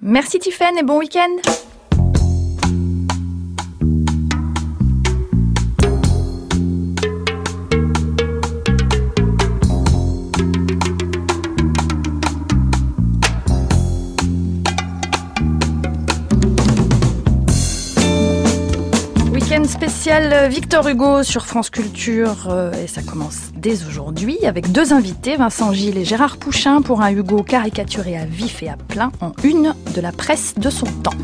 Merci Tiffaine et bon week-end. Spécial Victor Hugo sur France Culture et ça commence dès aujourd'hui avec deux invités, Vincent Gilles et Gérard Pouchin, pour un Hugo caricaturé à vif et à plein en une de la presse de son temps.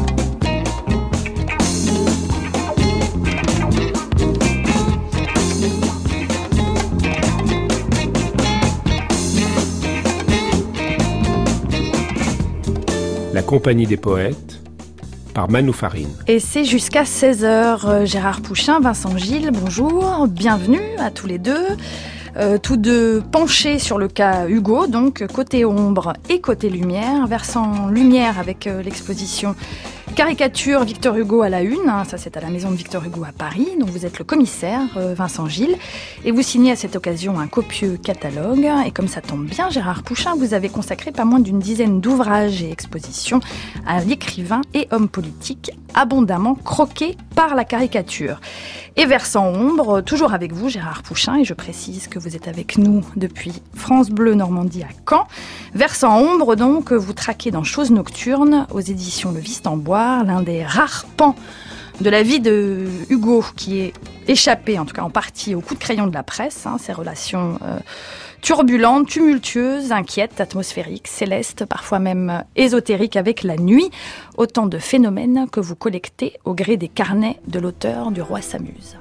La Compagnie des Poètes par Manu Farine. Et c'est jusqu'à 16h. Gérard Pouchin, Vincent Gilles, bonjour, bienvenue à tous les deux. Tous deux penchés sur le cas Hugo, donc côté ombre et côté lumière. Versant lumière avec l'exposition Caricature Victor Hugo à la une, ça c'est à la maison de Victor Hugo à Paris, dont vous êtes le commissaire, Vincent Gilles, et vous signez à cette occasion un copieux catalogue, et comme ça tombe bien, Gérard Pouchin, vous avez consacré pas moins d'une dizaine d'ouvrages et expositions à l'écrivain et homme politique abondamment croqué par la caricature. Et versant ombre, toujours avec vous Gérard Pouchin, et je précise que vous êtes avec nous depuis France Bleu Normandie à Caen. Versant ombre donc, vous traquez dans Choses Nocturnes, aux éditions Le Viste en Bois, l'un des rares pans de la vie de Hugo qui est échappé, en tout cas en partie, au coup de crayon de la presse, ses relations turbulentes, tumultueuses, inquiètes, atmosphériques, célestes, parfois même ésotériques avec la nuit. Autant de phénomènes que vous collectez au gré des carnets de l'auteur du Roi s'amuse.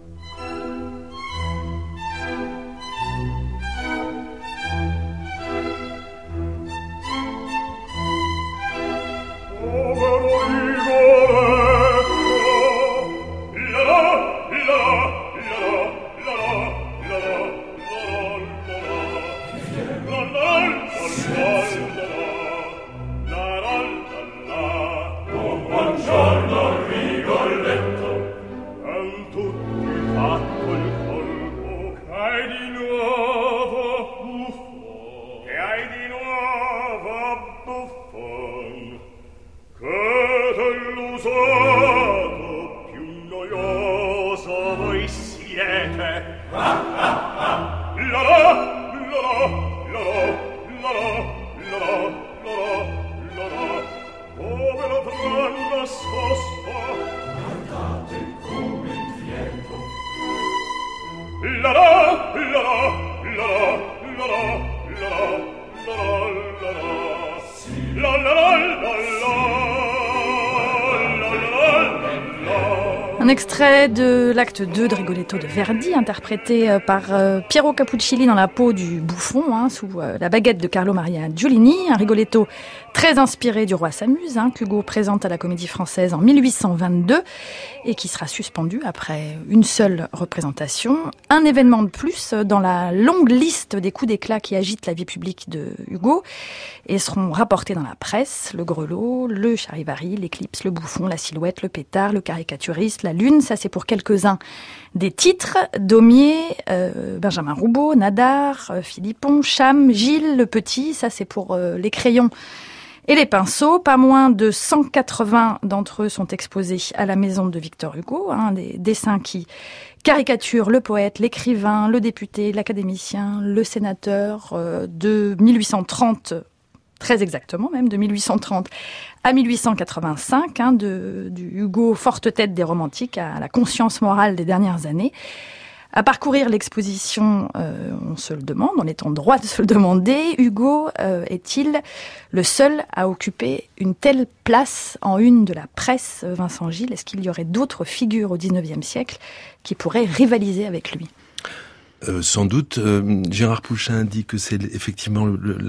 Un extrait de l'acte 2 de Rigoletto de Verdi, interprété par Piero Capuccilli dans la peau du bouffon, sous la baguette de Carlo Maria Giulini. Un Rigoletto très inspiré du Roi s'amuse, qu'Hugo présente à la Comédie Française en 1822 et qui sera suspendu après une seule représentation. Un événement de plus dans la longue liste des coups d'éclat qui agitent la vie publique de Hugo et seront rapportés dans la presse: le grelot, le charivari, l'éclipse, le bouffon, la silhouette, le pétard, le caricaturiste, la lune. Ça c'est pour quelques-uns des titres: Daumier, Benjamin Roubaud, Nadar, Philippon, Cham, Gilles, Le Petit. Ça c'est pour les crayons et les pinceaux. Pas moins de 180 d'entre eux sont exposés à la maison de Victor Hugo, des dessins qui caricaturent le poète, l'écrivain, le député, l'académicien, le sénateur, de 1830, très exactement même, de 1830 à 1885, du Hugo forte tête des romantiques à la conscience morale des dernières années. À parcourir l'exposition, on se le demande, on est en droit de se le demander, Hugo est-il le seul à occuper une telle place en une de la presse, Vincent Gilles? Est-ce qu'il y aurait d'autres figures au XIXe siècle qui pourraient rivaliser avec lui? Sans doute. Gérard Pouchin dit que c'est effectivement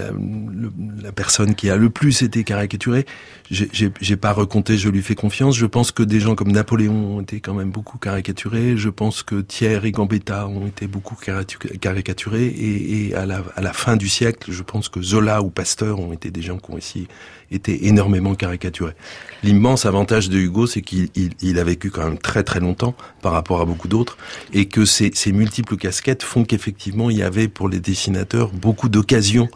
la personne qui a le plus été caricaturée. J'ai pas recompté, je lui fais confiance. Je pense que des gens comme Napoléon ont été quand même beaucoup caricaturés. Je pense que Thiers et Gambetta ont été beaucoup caricaturés. Et à la fin du siècle, je pense que Zola ou Pasteur ont été des gens qui ont aussi été énormément caricaturés. L'immense avantage de Hugo, c'est qu'il a vécu quand même très très longtemps par rapport à beaucoup d'autres, et que ces multiples casquettes font qu'effectivement il y avait pour les dessinateurs beaucoup d'occasions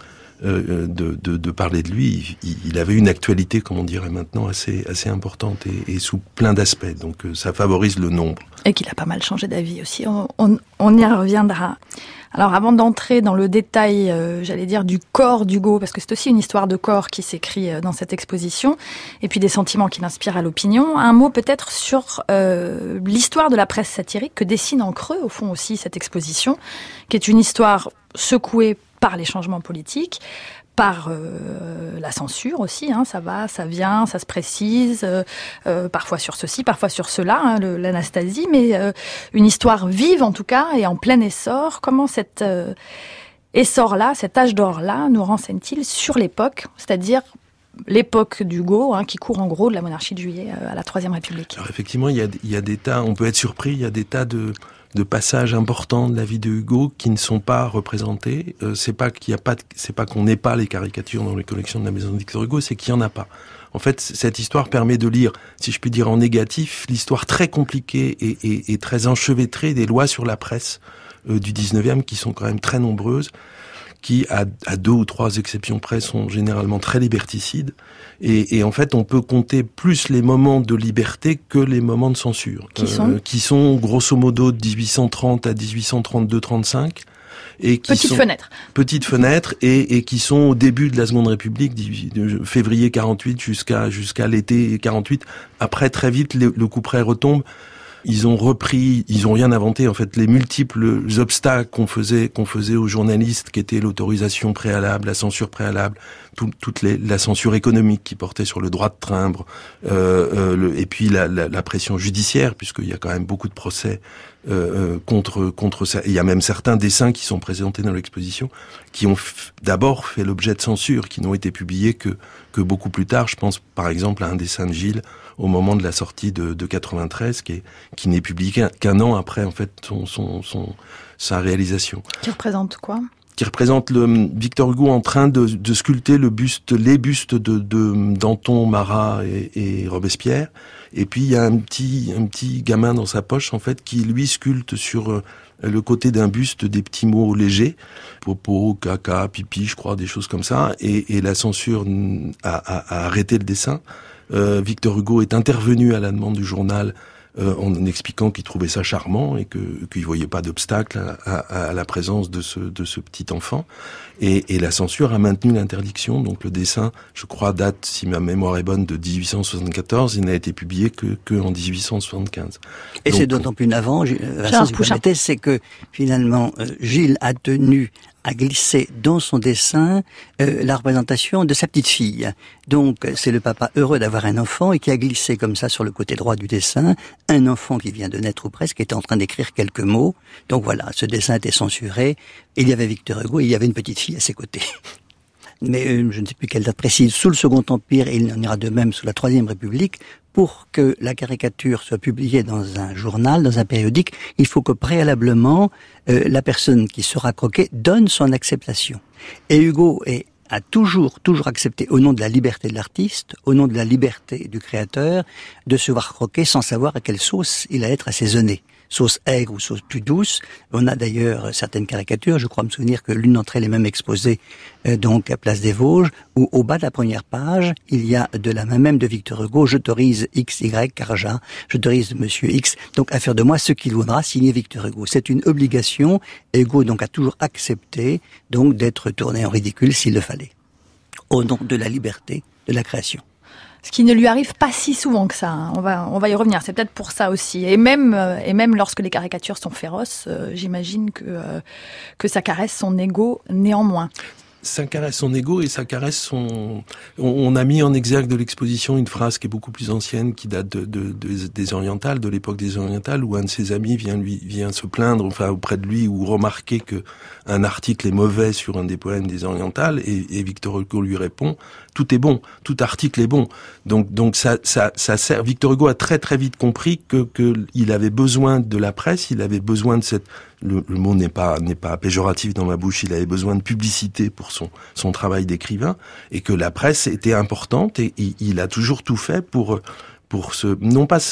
de parler de lui. Il avait une actualité, comme on dirait maintenant, assez importante et sous plein d'aspects. Donc ça favorise le nombre. Et qu'il a pas mal changé d'avis aussi. On y reviendra. Alors avant d'entrer dans le détail, j'allais dire, du corps d'Hugo, parce que c'est aussi une histoire de corps qui s'écrit dans cette exposition, et puis des sentiments qui l'inspirent à l'opinion, un mot peut-être sur l'histoire de la presse satirique que dessine en creux, au fond aussi, cette exposition, qui est une histoire secouée par les changements politiques, par la censure aussi, ça va, ça vient, ça se précise, parfois sur ceci, parfois sur cela, l'Anastasie, mais une histoire vive en tout cas et en plein essor. Comment cet essor-là, cet âge d'or-là, nous renseigne-t-il sur l'époque, c'est-à-dire l'époque d'Hugo, qui court en gros de la monarchie de Juillet à la Troisième République? Alors effectivement, il y a des tas, on peut être surpris, il y a des tas de passages importants de la vie de Hugo qui ne sont pas représentés. C'est pas qu'on n'ait pas les caricatures dans les collections de la maison de Victor Hugo, c'est qu'il y en a pas. En fait, cette histoire permet de lire, si je puis dire en négatif, l'histoire très compliquée et très enchevêtrée des lois sur la presse du 19e, qui sont quand même très nombreuses, qui, à 2 ou 3 exceptions près, sont généralement très liberticides. Et en fait, on peut compter plus les moments de liberté que les moments de censure. Qui sont grosso modo de 1830 à 1832-35. Et qui Petite fenêtre, et qui sont au début de la Seconde République, de février 48 jusqu'à l'été 48. Après, très vite, le couperet retombe. Ils ont rien inventé, en fait. Les multiples obstacles qu'on faisait aux journalistes, qui étaient l'autorisation préalable, la censure préalable, la censure économique qui portait sur le droit de timbre, et puis la pression judiciaire, puisqu'il y a quand même beaucoup de procès contre ça. Et il y a même certains dessins qui sont présentés dans l'exposition, qui ont d'abord fait l'objet de censure, qui n'ont été publiés que beaucoup plus tard. Je pense par exemple à un dessin de Gilles au moment de la sortie de 93, qui n'est publié qu'un an après en fait sa réalisation. Qui représente quoi ? Qui représente Victor Hugo en train de sculpter les bustes de Danton, Marat et Robespierre. Et puis il y a un petit gamin dans sa poche en fait qui lui sculpte sur le côté d'un buste des petits mots légers, popo, caca, pipi, je crois, des choses comme ça. Et la censure a arrêté le dessin. Victor Hugo est intervenu à la demande du journal en expliquant qu'il trouvait ça charmant et qu'il voyait pas d'obstacle à la présence de ce petit enfant. Et la censure a maintenu l'interdiction. Donc le dessin, je crois, date, si ma mémoire est bonne, de 1874. Il n'a été publié que en 1875. Et donc, c'est d'autant plus navrant, Vincent, si vous permettez, c'est que finalement Gilles a tenu à glisser dans son dessin la représentation de sa petite fille. Donc c'est le papa heureux d'avoir un enfant et qui a glissé comme ça sur le côté droit du dessin un enfant qui vient de naître ou presque, qui était en train d'écrire quelques mots. Donc voilà, ce dessin était censuré. Il y avait Victor Hugo et il y avait une petite fille à ses côtés. Mais je ne sais plus quelle date précise, sous le Second Empire, et il en ira de même sous la Troisième République, pour que la caricature soit publiée dans un journal, dans un périodique, il faut que préalablement, la personne qui sera croquée donne son acceptation. Et Hugo a toujours accepté, au nom de la liberté de l'artiste, au nom de la liberté du créateur, de se voir croquer sans savoir à quelle sauce il allait être assaisonné. Sauce aigre ou sauce plus douce. On a d'ailleurs certaines caricatures, je crois me souvenir que l'une d'entre elles est même exposée donc à Place des Vosges, où au bas de la première page, il y a de la main même de Victor Hugo, j'autorise XY Carja, j'autorise Monsieur X, donc à faire de moi ce qu'il voudra, signé Victor Hugo. C'est une obligation, et Hugo donc a toujours accepté donc d'être tourné en ridicule s'il le fallait, au nom de la liberté de la création. Ce qui ne lui arrive pas si souvent que ça. On va y revenir. C'est peut-être pour ça aussi. Et même lorsque les caricatures sont féroces, j'imagine que ça caresse son ego néanmoins. Ça caresse son ego et ça caresse son... On a mis en exergue de l'exposition une phrase qui est beaucoup plus ancienne, qui date des Orientales, de l'époque des Orientales, où un de ses amis vient se plaindre, enfin auprès de lui, ou remarquer que un article est mauvais sur un des poèmes des Orientales, et Victor Hugo lui répond: tout est bon, tout article est bon. Donc ça sert. Victor Hugo a très très vite compris que il avait besoin de la presse, il avait besoin de cette... Le mot n'est pas péjoratif dans ma bouche, il avait besoin de publicité pour son travail d'écrivain, et que la presse était importante, et il a toujours tout fait pour non pas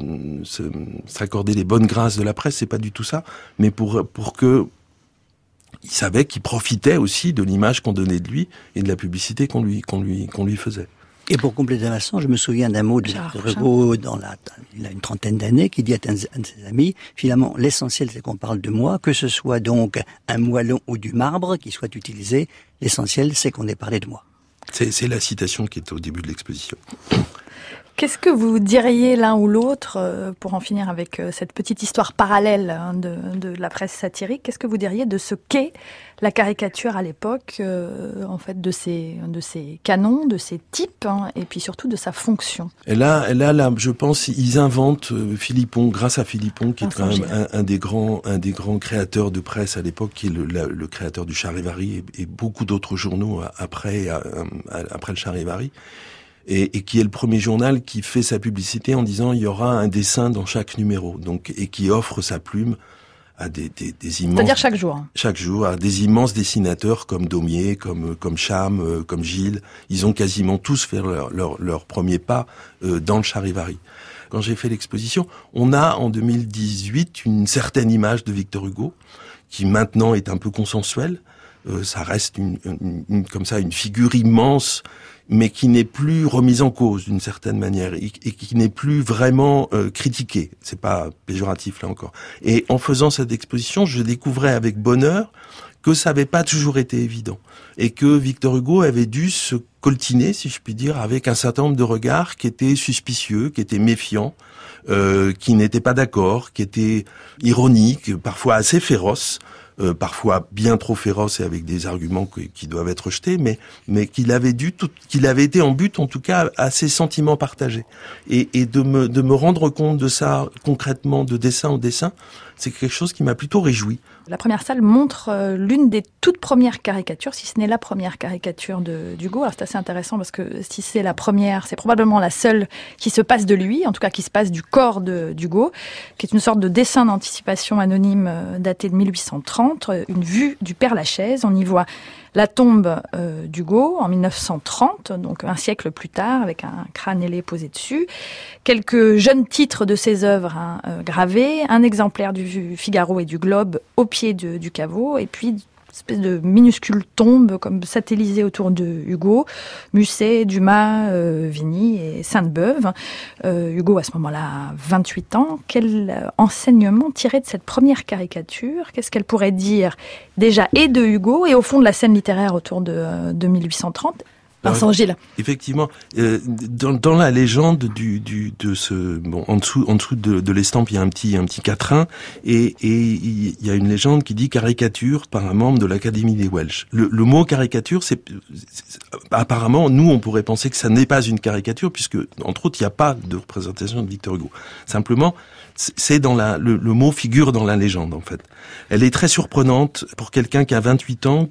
s'accorder les bonnes grâces de la presse, c'est pas du tout ça, mais pour que il savait qu'il profitait aussi de l'image qu'on donnait de lui et de la publicité qu'on lui faisait. Et pour compléter Vincent, je me souviens d'un mot de Victor Hugo il a une trentaine d'années, qui dit à un de ses amis, finalement, l'essentiel c'est qu'on parle de moi, que ce soit donc un moellon ou du marbre qui soit utilisé, l'essentiel c'est qu'on ait parlé de moi. C'est la citation qui est au début de l'exposition. Qu'est-ce que vous diriez l'un ou l'autre, pour en finir avec cette petite histoire parallèle de la presse satirique, qu'est-ce que vous diriez de ce qu'est la caricature à l'époque, en fait, de ces canons, de ces types, et puis surtout de sa fonction? Et là, je pense, ils inventent Philippon, grâce à Philippon, qui est quand même un des grands créateurs de presse à l'époque, qui est le créateur du Charivari et beaucoup d'autres journaux après le Charivari. Et qui est le premier journal qui fait sa publicité en disant il y aura un dessin dans chaque numéro, donc, et qui offre sa plume à des immenses... C'est-à-dire chaque jour. Chaque jour, à des immenses dessinateurs comme Daumier, comme Cham, comme Gilles. Ils ont quasiment tous fait leur premier pas dans le Charivari. Quand j'ai fait l'exposition, on a en 2018 une certaine image de Victor Hugo, qui maintenant est un peu consensuelle. Ça reste comme ça une figure immense, mais qui n'est plus remise en cause d'une certaine manière et qui n'est plus vraiment critiquée. C'est pas péjoratif là encore. Et en faisant cette exposition, je découvrais avec bonheur que ça n'avait pas toujours été évident et que Victor Hugo avait dû se coltiner, si je puis dire, avec un certain nombre de regards qui étaient suspicieux, qui étaient méfiants, qui n'étaient pas d'accord, qui étaient ironiques, parfois assez féroces. Parfois bien trop féroce et avec des arguments qui doivent être rejetés, mais qu'il avait été en but, en tout cas, à ses sentiments partagés. Et de me rendre compte de ça concrètement, de dessin en dessin, c'est quelque chose qui m'a plutôt réjoui. La première salle montre l'une des toutes premières caricatures, si ce n'est la première caricature d'Hugo. Alors c'est assez intéressant parce que si c'est la première, c'est probablement la seule qui se passe de lui, en tout cas qui se passe du corps d'Hugo, qui est une sorte de dessin d'anticipation anonyme daté de 1830, une vue du Père-Lachaise. On y voit la tombe d'Hugo en 1930, donc un siècle plus tard, avec un crâne ailé posé dessus. Quelques jeunes titres de ses œuvres gravés, un exemplaire du Figaro et du Globe au pied du caveau, et puis une espèce de minuscule tombe comme satellisée autour de Hugo, Musset, Dumas, Vigny et Sainte-Beuve. Hugo, à ce moment-là, a 28 ans. Quel enseignement tirer de cette première caricature? Qu'est-ce qu'elle pourrait dire déjà et de Hugo et au fond de la scène littéraire autour de 1830? Vincent Gilles. Effectivement, dans la légende de ce, en dessous de l'estampe, il y a un petit quatrain et il y a une légende qui dit caricature par un membre de l'Académie des Welsh. Le mot caricature, c'est apparemment, nous, on pourrait penser que ça n'est pas une caricature puisque, entre autres, il n'y a pas de représentation de Victor Hugo. Simplement, c'est dans le mot figure dans la légende, en fait. Elle est très surprenante pour quelqu'un qui a 28 ans,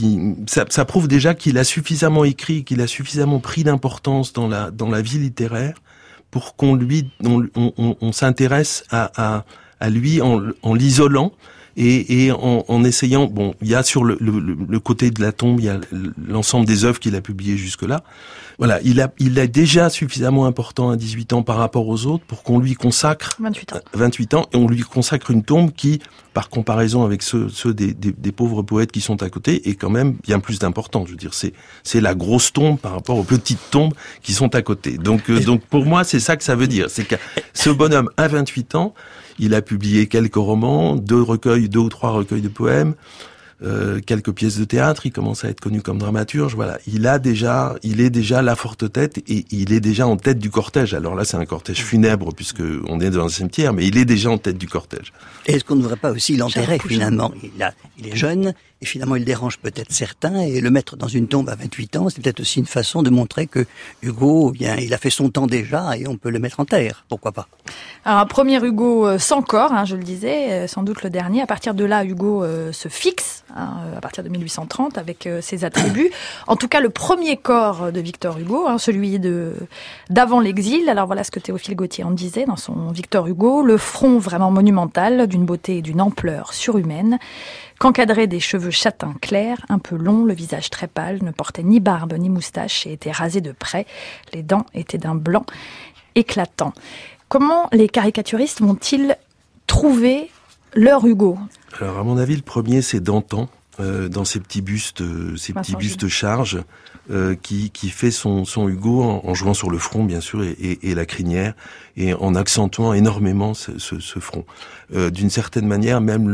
ça prouve déjà qu'il a suffisamment écrit, qu'il a suffisamment pris d'importance dans la vie littéraire pour qu'on s'intéresse à lui en l'isolant et en essayant, bon, il y a sur le côté de la tombe, il y a l'ensemble des œuvres qu'il a publiées jusque-là. Voilà, il est déjà suffisamment important à 18 ans par rapport aux autres pour qu'on lui consacre 28 ans et on lui consacre une tombe qui, par comparaison avec ceux des pauvres poètes qui sont à côté, est quand même bien plus d'importance. Je veux dire, c'est la grosse tombe par rapport aux petites tombes qui sont à côté. Donc pour moi, c'est ça que ça veut dire. C'est que ce bonhomme a 28 ans, il a publié quelques romans, 2 ou 3 recueils de poèmes, quelques pièces de théâtre, il commence à être connu comme dramaturge, voilà. Il est déjà la forte tête et il est déjà en tête du cortège. Alors là, c'est un cortège funèbre puisque on est dans un cimetière, mais il est déjà en tête du cortège. Et est-ce qu'on ne devrait pas aussi l'enterrer finalement? Il est jeune et finalement il dérange peut-être certains et le mettre dans une tombe à 28 ans, c'est peut-être aussi une façon de montrer que Hugo, bien, il a fait son temps déjà et on peut le mettre en terre. Pourquoi pas? Alors un premier Hugo sans corps, je le disais, sans doute le dernier. À partir de là, Hugo se fixe, à partir de 1830, avec ses attributs. En tout cas, le premier corps de Victor Hugo, celui d'avant l'exil. Alors voilà ce que Théophile Gautier en disait dans son Victor Hugo. Le front vraiment monumental, d'une beauté et d'une ampleur surhumaine, qu'encadrait des cheveux châtains clairs, un peu longs, le visage très pâle, ne portait ni barbe ni moustache et était rasé de près. Les dents étaient d'un blanc éclatant. Comment les caricaturistes vont-ils trouver leur Hugo? Alors, à mon avis, le premier, c'est Dantan, dans ces petits bustes charges, qui fait son Hugo en jouant sur le front, bien sûr, et la crinière, et en accentuant énormément ce front. D'une certaine manière, même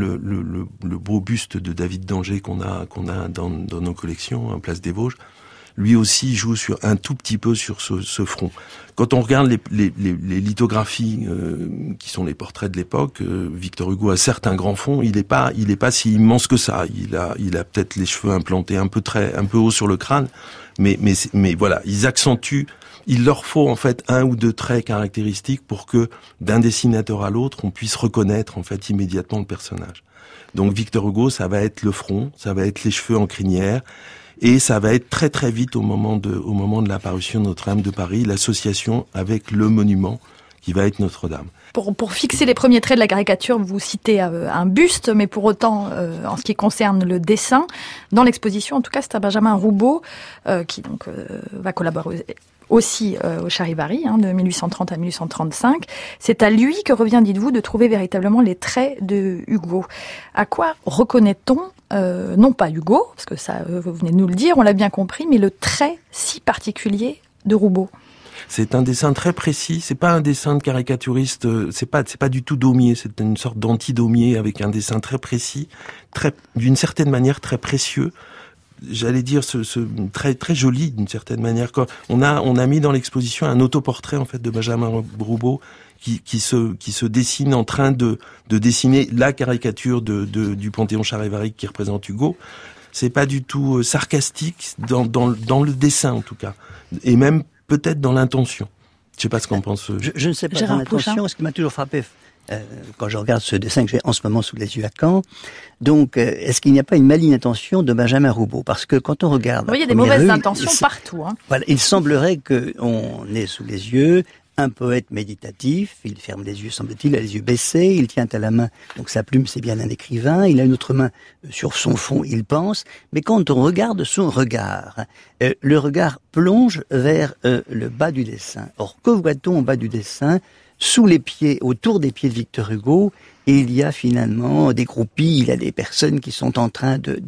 le beau buste de David d'Angers qu'on a dans nos collections, en Place des Vosges, lui aussi joue un tout petit peu sur ce front. Quand on regarde les lithographies qui sont les portraits de l'époque, Victor Hugo a certes un grand fond, il est pas si immense que ça. Il a peut-être les cheveux implantés un peu haut sur le crâne, mais voilà, ils accentuent. Il leur faut en fait un ou deux traits caractéristiques pour que d'un dessinateur à l'autre, on puisse reconnaître en fait immédiatement le personnage. Donc Victor Hugo, ça va être le front, ça va être les cheveux en crinière. Et ça va être très très vite au moment de l'apparition de Notre-Dame de Paris, l'association avec le monument qui va être Notre-Dame. Pour fixer les premiers traits de la caricature, vous citez un buste, mais pour autant, en ce qui concerne le dessin, dans l'exposition, en tout cas, c'est à Benjamin Roubaud, qui donc va collaborer aussi au Charivari, de 1830 à 1835. C'est à lui que revient, dites-vous, de trouver véritablement les traits de Hugo. À quoi reconnaît-on, non pas Hugo, parce que ça, vous venez de nous le dire, on l'a bien compris, mais le trait si particulier de Roubaud? C'est un dessin très précis, c'est pas un dessin de caricaturiste, c'est pas du tout Daumier, c'est une sorte d'anti-Daumier avec un dessin très précis, d'une certaine manière très précieux. J'allais dire très très joli d'une certaine manière. On a mis dans l'exposition un autoportrait en fait de Benjamin Roubaud qui se dessine en train de dessiner la caricature du Panthéon Charivari qui représente Hugo. C'est pas du tout sarcastique dans le dessin en tout cas, et même peut-être dans l'intention. Je sais pas ce qu'en pense. Je ne sais pas dans l'intention. Ce qui m'a toujours frappé quand je regarde ce dessin que j'ai en ce moment sous les yeux à Caen. Donc, est-ce qu'il n'y a pas une maligne intention de Benjamin Roubaud? Parce que quand on regarde, il y a des mauvaises intentions partout. Voilà, il semblerait qu'on ait sous les yeux un poète méditatif. Il ferme les yeux, semble-t-il, il a les yeux baissés. Il tient à la main, donc sa plume, c'est bien un écrivain. Il a une autre main sur son front, il pense. Mais quand on regarde son regard, le regard plonge vers le bas du dessin. Or, que voit-on au bas du dessin? Sous les pieds, autour des pieds de Victor Hugo, il y a finalement des groupies, il y a des personnes qui sont en train de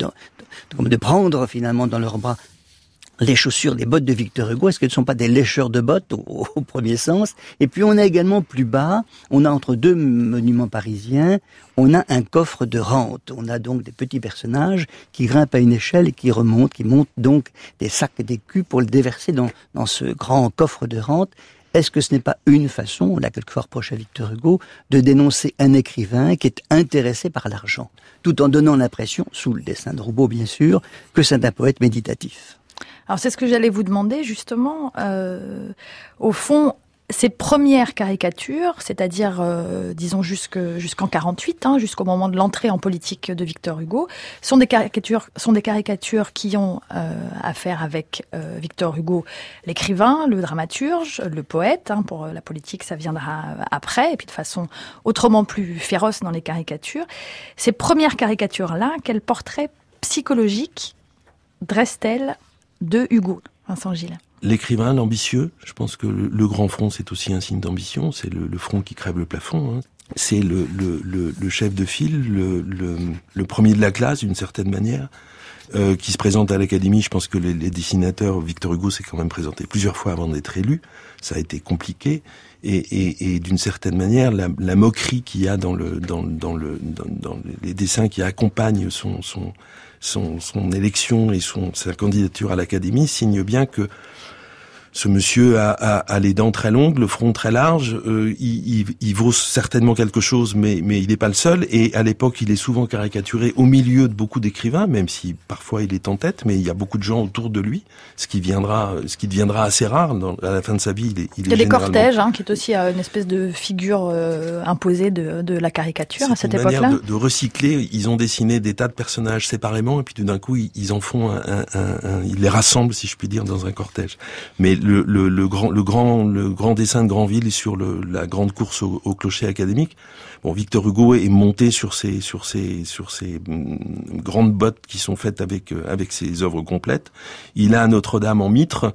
prendre finalement dans leurs bras les chaussures, les bottes de Victor Hugo. Est-ce que ce ne sont pas des lécheurs de bottes au premier sens? Et puis on a également plus bas, on a entre deux monuments parisiens, on a un coffre de rente. On a donc des petits personnages qui grimpent à une échelle et qui montent donc des sacs d'écus pour le déverser dans ce grand coffre de rente. Est-ce que ce n'est pas une façon, on l'a quelquefois reproché à Victor Hugo, de dénoncer un écrivain qui est intéressé par l'argent, tout en donnant l'impression, sous le dessin de Roubaud bien sûr, que c'est un poète méditatif? Alors c'est ce que j'allais vous demander justement, au fond, ces premières caricatures, c'est-à-dire, disons jusqu'en 48, jusqu'au moment de l'entrée en politique de Victor Hugo, sont des caricatures qui ont à faire avec Victor Hugo, l'écrivain, le dramaturge, le poète. Pour la politique, ça viendra après, et puis de façon autrement plus féroce dans les caricatures. Ces premières caricatures-là, quel portrait psychologique dressent-elles de Hugo, Vincent Gilles? L'écrivain, l'ambitieux, je pense que le grand front, c'est aussi un signe d'ambition, c'est le front qui crève le plafond. C'est le chef de file, le premier de la classe, d'une certaine manière, qui se présente à l'Académie. Je pense que les dessinateurs, Victor Hugo s'est quand même présenté plusieurs fois avant d'être élu. Ça a été compliqué. Et d'une certaine manière, la moquerie qu'il y a dans les dessins qui accompagnent son élection et sa candidature à l'Académie signe bien que ce monsieur a les dents très longues, le front très large, il vaut certainement quelque chose, mais il n'est pas le seul. Et à l'époque, il est souvent caricaturé au milieu de beaucoup d'écrivains, même si parfois il est en tête, mais il y a beaucoup de gens autour de lui, ce qui deviendra assez rare à la fin de sa vie. Il y a des cortèges, qui est aussi une espèce de figure imposée de la caricature à cette époque-là. C'est une manière de recycler. Ils ont dessiné des tas de personnages séparément, et puis tout d'un coup, ils en font ils les rassemblent, si je puis dire, dans un cortège. Mais le grand dessin de Granville sur la grande course au clocher académique. Bon, Victor Hugo est monté sur ces grandes bottes qui sont faites avec ses œuvres complètes. Il a Notre-Dame en mitre,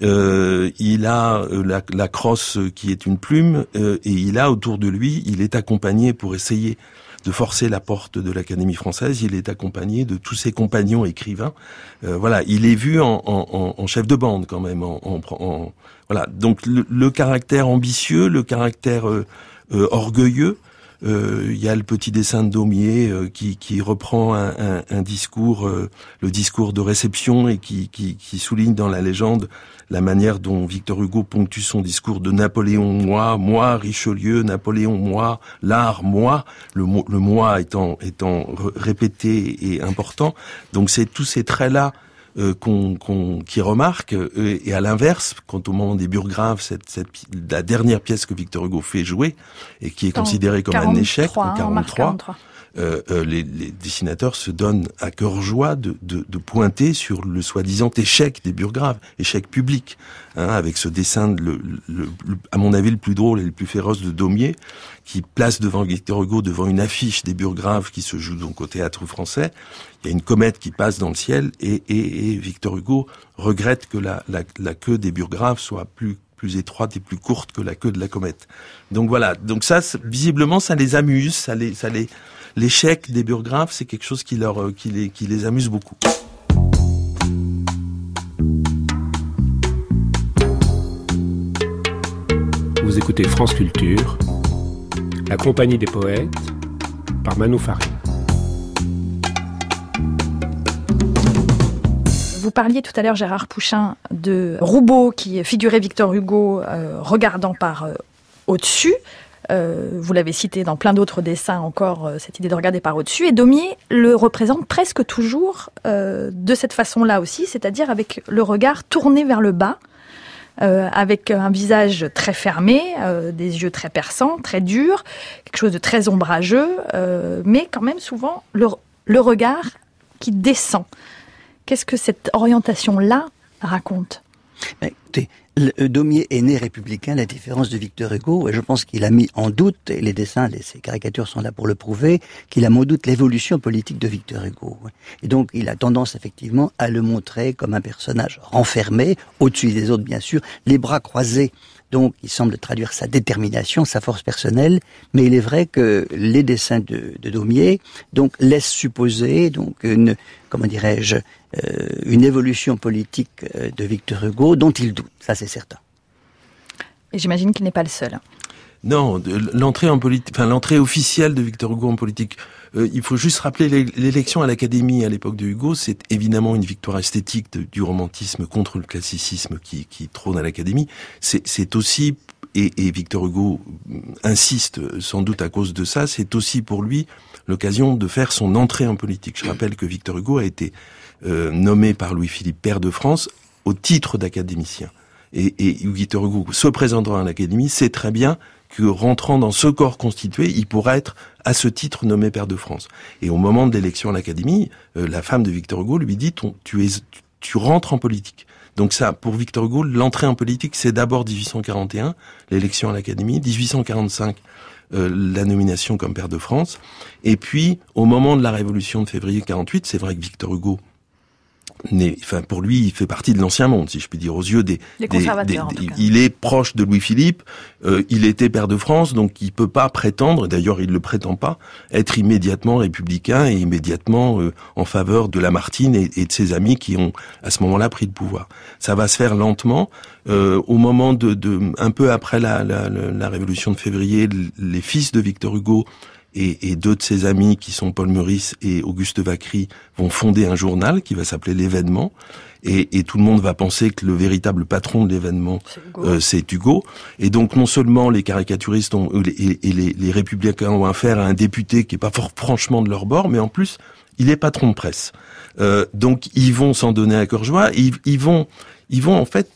il a la crosse qui est une plume, et il a autour de lui, il est accompagné pour essayer forcer la porte de l'Académie française, il est accompagné de tous ses compagnons écrivains. Voilà, il est vu en chef de bande quand même. Voilà, donc le caractère ambitieux, le caractère orgueilleux. Il y a le petit dessin de Daumier qui reprend un discours, le discours de réception, et qui souligne dans la légende la manière dont Victor Hugo ponctue son discours de Napoléon, moi, Richelieu, Napoléon, moi, l'art, moi, le moi étant répété et important. Donc c'est tous ces traits-là qui remarque, et à l'inverse, quand au moment des Burgraves, la dernière pièce que Victor Hugo fait jouer et qui est considérée comme un échec en 43, les dessinateurs se donnent à cœur joie de pointer sur le soi-disant échec des Burgraves, échec public, avec ce dessin à mon avis le plus drôle et le plus féroce de Daumier, qui place devant Victor Hugo, devant une affiche des Burgraves qui se joue donc au Théâtre Français. Il y a une comète qui passe dans le ciel, et Victor Hugo regrette que la queue des Burgraves soit plus étroite et plus courte que la queue de la comète. Donc voilà, donc ça, visiblement, ça les amuse, l'échec des Burgraves, c'est quelque chose qui les amuse beaucoup. Vous écoutez France Culture, la compagnie des poètes, par Manou Farid. Vous parliez tout à l'heure, Gérard Pouchin, de Roubaud qui figurait Victor Hugo regardant par au-dessus. Vous l'avez cité dans plein d'autres dessins encore, cette idée de regarder par au-dessus. Et Daumier le représente presque toujours de cette façon-là aussi, c'est-à-dire avec le regard tourné vers le bas, avec un visage très fermé, des yeux très perçants, très durs, quelque chose de très ombrageux, mais quand même souvent le regard qui descend. Qu'est-ce que cette orientation-là raconte ? Écoutez, Daumier est né républicain, à la différence de Victor Hugo, et je pense qu'il a mis en doute, et les dessins, ces caricatures sont là pour le prouver, qu'il a mis en doute l'évolution politique de Victor Hugo. Et donc, il a tendance effectivement à le montrer comme un personnage renfermé, au-dessus des autres bien sûr, les bras croisés. Donc, il semble traduire sa détermination, sa force personnelle, mais il est vrai que les dessins de Daumier donc laissent supposer une évolution politique de Victor Hugo dont il doute, ça c'est certain. Et j'imagine qu'il n'est pas le seul. Non, l'entrée officielle de Victor Hugo en politique. Il faut juste rappeler l'élection à l'Académie à l'époque de Hugo, c'est évidemment une victoire esthétique du romantisme contre le classicisme qui trône à l'Académie. C'est aussi, et Victor Hugo insiste sans doute à cause de ça, c'est aussi pour lui l'occasion de faire son entrée en politique. Je rappelle que Victor Hugo a été nommé par Louis-Philippe pair de France au titre d'académicien. Et Victor Hugo, se présentant à l'Académie, sait très bien que rentrant dans ce corps constitué, il pourra être à ce titre nommé pair de France. Et au moment de l'élection à l'Académie, la femme de Victor Hugo lui dit tu rentres en politique. Donc ça, pour Victor Hugo, l'entrée en politique, c'est d'abord 1841, l'élection à l'Académie, 1845, la nomination comme pair de France. Et puis, au moment de la Révolution de février 48, c'est vrai que Victor Hugo pour lui, il fait partie de l'ancien monde, si je puis dire, aux yeux des conservateurs. En tout cas. Il est proche de Louis-Philippe, il était pair de France, donc il peut pas prétendre, d'ailleurs il le prétend pas, être immédiatement républicain et immédiatement en faveur de Lamartine et de ses amis qui ont à ce moment-là pris le pouvoir. Ça va se faire lentement. Au moment un peu après la Révolution de février, les fils de Victor Hugo et deux de ses amis qui sont Paul Meurice et Auguste Vacry vont fonder un journal qui va s'appeler L'Événement, et tout le monde va penser que le véritable patron de L'Événement c'est Hugo. Et donc non seulement les caricaturistes et les républicains ont affaire à un député qui est pas franchement de leur bord, mais en plus il est patron de presse. Donc ils vont s'en donner à cœur joie, ils vont en fait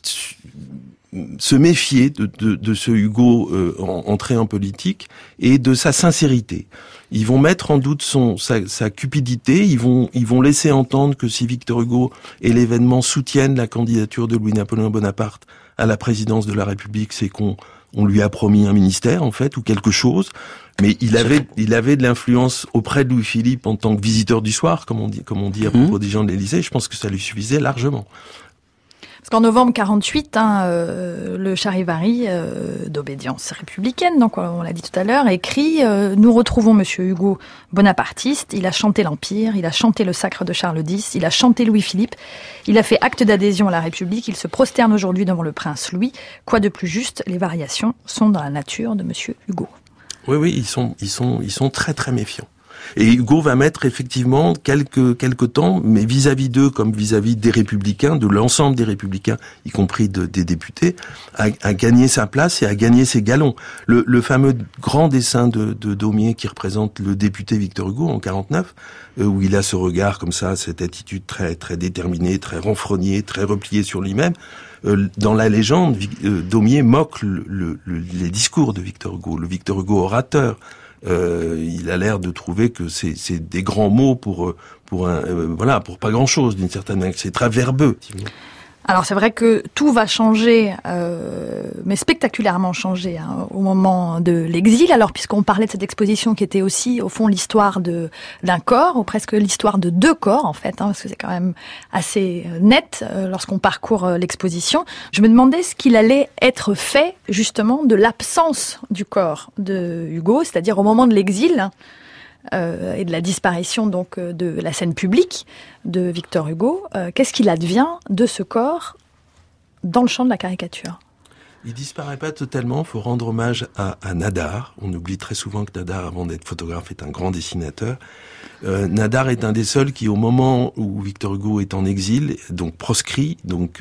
se méfier de ce Hugo entré en politique et de sa sincérité. Ils vont mettre en doute sa cupidité, ils vont laisser entendre que si Victor Hugo et L'Événement soutiennent la candidature de Louis-Napoléon Bonaparte à la présidence de la République, c'est qu'on lui a promis un ministère, en fait, ou quelque chose. Mais il avait de l'influence auprès de Louis-Philippe en tant que visiteur du soir, comme on dit à propos des gens de l'Élysée. Je pense que ça lui suffisait largement. Parce qu'en novembre 48, le Charivari d'obédience républicaine, donc on l'a dit tout à l'heure, écrit « Nous retrouvons Monsieur Hugo bonapartiste, il a chanté l'Empire, il a chanté le sacre de Charles X, il a chanté Louis-Philippe, il a fait acte d'adhésion à la République, il se prosterne aujourd'hui devant le prince Louis. Quoi de plus juste, les variations sont dans la nature de Monsieur Hugo. » Oui, ils sont très très méfiants. Et Hugo va mettre effectivement quelques temps, mais vis-à-vis d'eux comme vis-à-vis des républicains, de l'ensemble des républicains, y compris des députés, à gagner sa place et à gagner ses galons. Le fameux grand dessin de Daumier qui représente le député Victor Hugo en 49, où il a ce regard comme ça, cette attitude très très déterminée, très renfrognée, très repliée sur lui-même. Dans la légende, Daumier moque les discours de Victor Hugo, le Victor Hugo orateur. Il a l'air de trouver que c'est des grands mots pour pas grand chose d'une certaine manière. C'est très verbeux. Alors c'est vrai que tout va changer, mais spectaculairement changer au moment de l'exil. Alors puisqu'on parlait de cette exposition qui était aussi au fond l'histoire d'un corps, ou presque l'histoire de deux corps en fait, parce que c'est quand même assez net lorsqu'on parcourt l'exposition. Je me demandais ce qu'il allait être fait justement de l'absence du corps de Hugo, c'est-à-dire au moment de l'exil. Et de la disparition donc de la scène publique de Victor Hugo, qu'est-ce qu'il advient de ce corps dans le champ de la caricature ? Il disparaît pas totalement, faut rendre hommage à Nadar. On oublie très souvent que Nadar, avant d'être photographe, est un grand dessinateur. Nadar est un des seuls qui, au moment où Victor Hugo est en exil, donc proscrit, donc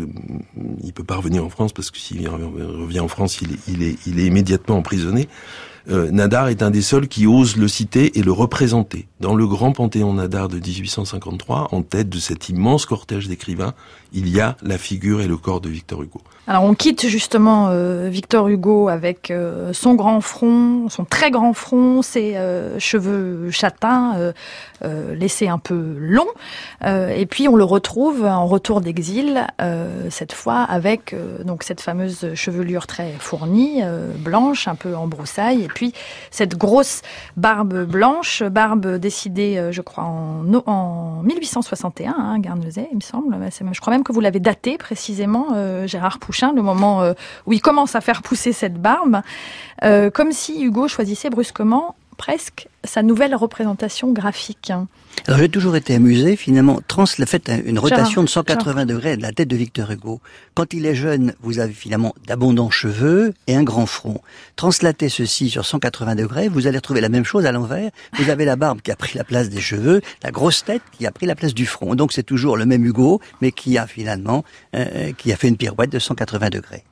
il peut pas revenir en France parce que s'il revient en France, il est immédiatement emprisonné. Nadar est un des seuls qui ose le citer et le représenter. Dans le grand Panthéon Nadar de 1853, en tête de cet immense cortège d'écrivains, il y a la figure et le corps de Victor Hugo. Alors on quitte justement Victor Hugo avec son grand front, son très grand front, ses cheveux châtains, laissés un peu longs, et puis on le retrouve en retour d'exil, cette fois avec donc cette fameuse chevelure très fournie, blanche, un peu en broussailles, et puis cette grosse barbe blanche, barbe décidée, je crois, en 1861, Guernesey, il me semble. Je crois même que vous l'avez daté précisément, Gérard Pouchin, le moment où il commence à faire pousser cette barbe, comme si Hugo choisissait brusquement presque sa nouvelle représentation graphique. Alors j'ai toujours été amusé, finalement, faites une rotation de 180 degrés de la tête de Victor Hugo. Quand il est jeune, vous avez finalement d'abondants cheveux et un grand front. Translatez ceci sur 180 degrés, vous allez retrouver la même chose à l'envers. Vous avez la barbe qui a pris la place des cheveux, la grosse tête qui a pris la place du front. Donc c'est toujours le même Hugo, mais qui a finalement qui a fait une pirouette de 180 degrés.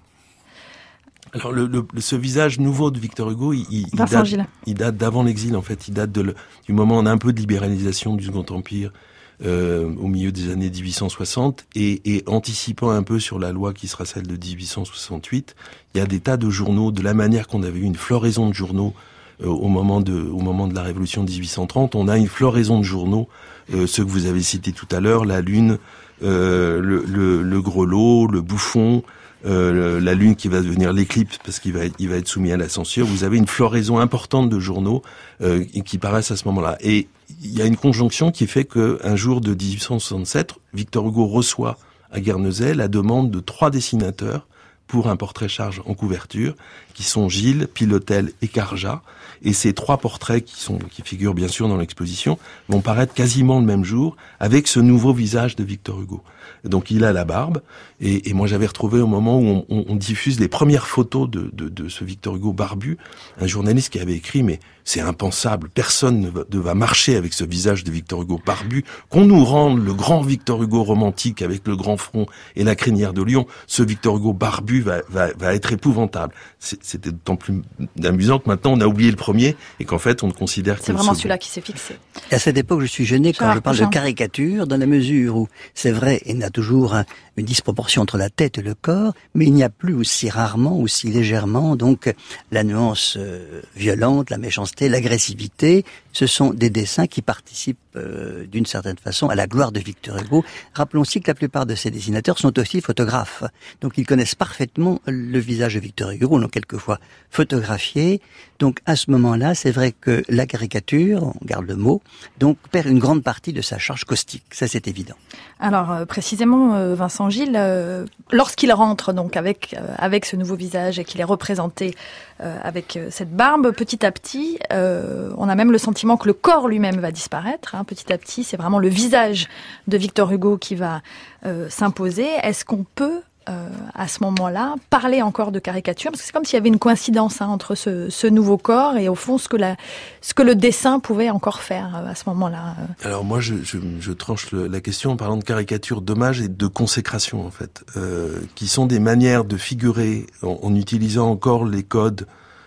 Alors ce visage nouveau de Victor Hugo, il date d'avant l'exil en fait. Il date du moment d'un peu de libéralisation du Second Empire au milieu des années 1860 et anticipant un peu sur la loi qui sera celle de 1868. Il y a des tas de journaux, de la manière qu'on avait eu une floraison de journaux au moment de la Révolution de 1830. On a une floraison de journaux, ceux que vous avez cités tout à l'heure, La Lune, le Grelot, le Bouffon. La Lune qui va devenir l'Éclipse parce qu'il va être soumis à la censure. Vous avez une floraison importante de journaux qui paraissent à ce moment-là. Et il y a une conjonction qui fait que un jour de 1867, Victor Hugo reçoit à Guernesey la demande de 3 dessinateurs pour un portrait-charge en couverture, qui sont Gilles, Pilotel et Carjat. Et ces 3 portraits qui figurent bien sûr dans l'exposition vont paraître quasiment le même jour avec ce nouveau visage de Victor Hugo. Donc il a la barbe et moi j'avais retrouvé au moment où on diffuse les premières photos de ce Victor Hugo barbu, un journaliste qui avait écrit mais c'est impensable, personne ne va marcher avec ce visage de Victor Hugo barbu, qu'on nous rende le grand Victor Hugo romantique avec le grand front et la crinière de lion, ce Victor Hugo barbu va être épouvantable. C'était d'autant plus amusant que maintenant on a oublié le premier et qu'en fait on ne considère que c'est vraiment celui-là qui s'est fixé. À cette époque, je suis gêné quand je parle de caricature, dans la mesure où c'est vrai, il y a toujours une disproportion entre la tête et le corps, mais il n'y a plus aussi rarement, aussi légèrement, donc la nuance violente, la méchanceté, l'agressivité ce sont des dessins qui participent d'une certaine façon à la gloire de Victor Hugo. Rappelons aussi que la plupart de ces dessinateurs sont aussi photographes. Donc ils connaissent parfaitement le visage de Victor Hugo, l'ont quelquefois photographié. Donc à ce moment-là, c'est vrai que la caricature, on garde le mot, donc perd une grande partie de sa charge caustique. Ça, c'est évident. Alors précisément, Vincent Gilles, lorsqu'il rentre donc avec ce nouveau visage et qu'il est représenté avec cette barbe, petit à petit, on a même le sentiment que le corps lui-même va disparaître. Petit à petit, c'est vraiment le visage de Victor Hugo qui va s'imposer. Est-ce qu'on peut à ce moment-là parler encore de caricature, parce que c'est comme s'il y avait une coïncidence entre ce nouveau corps et au fond ce que le dessin pouvait encore faire à ce moment-là. Alors moi je tranche la question en parlant de caricature d'hommage et de consécration en fait, qui sont des manières de figurer en utilisant encore les codes.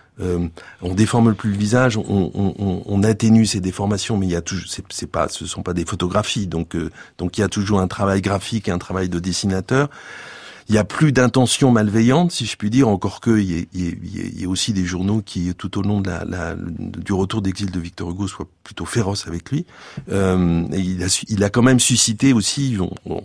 On déforme plus le visage, on atténue ces déformations, mais il y a toujours, ce sont pas des photographies, donc il y a toujours un travail graphique et un travail de dessinateur. Il y a plus d'intention malveillante, si je puis dire, encore que il y a aussi des journaux qui, tout au long du retour d'exil de Victor Hugo, soient plutôt féroces avec lui. Et il a quand même suscité aussi,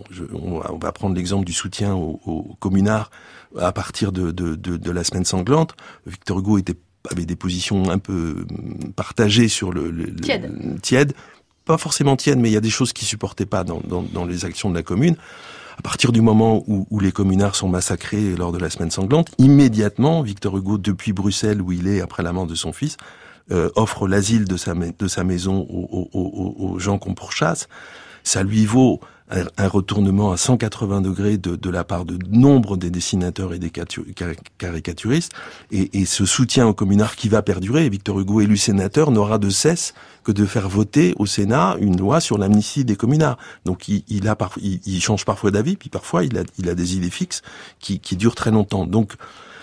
on va prendre l'exemple du soutien aux communards à partir de la Semaine sanglante. Victor Hugo avait des positions un peu partagées sur le tiède. Pas forcément tiède, mais il y a des choses qu'il supportait pas dans les actions de la commune. À partir du moment où les communards sont massacrés lors de la Semaine sanglante, immédiatement, Victor Hugo, depuis Bruxelles, où il est après la mort de son fils, offre l'asile de sa maison aux gens qu'on pourchasse. Ça lui vaut un retournement à 180 degrés de la part de nombre des dessinateurs et des caricaturistes, et ce soutien aux communards qui va perdurer. Victor Hugo, élu sénateur, n'aura de cesse que de faire voter au Sénat une loi sur l'amnistie des communards. Donc il change parfois d'avis, puis parfois il a des idées fixes qui durent très longtemps. Donc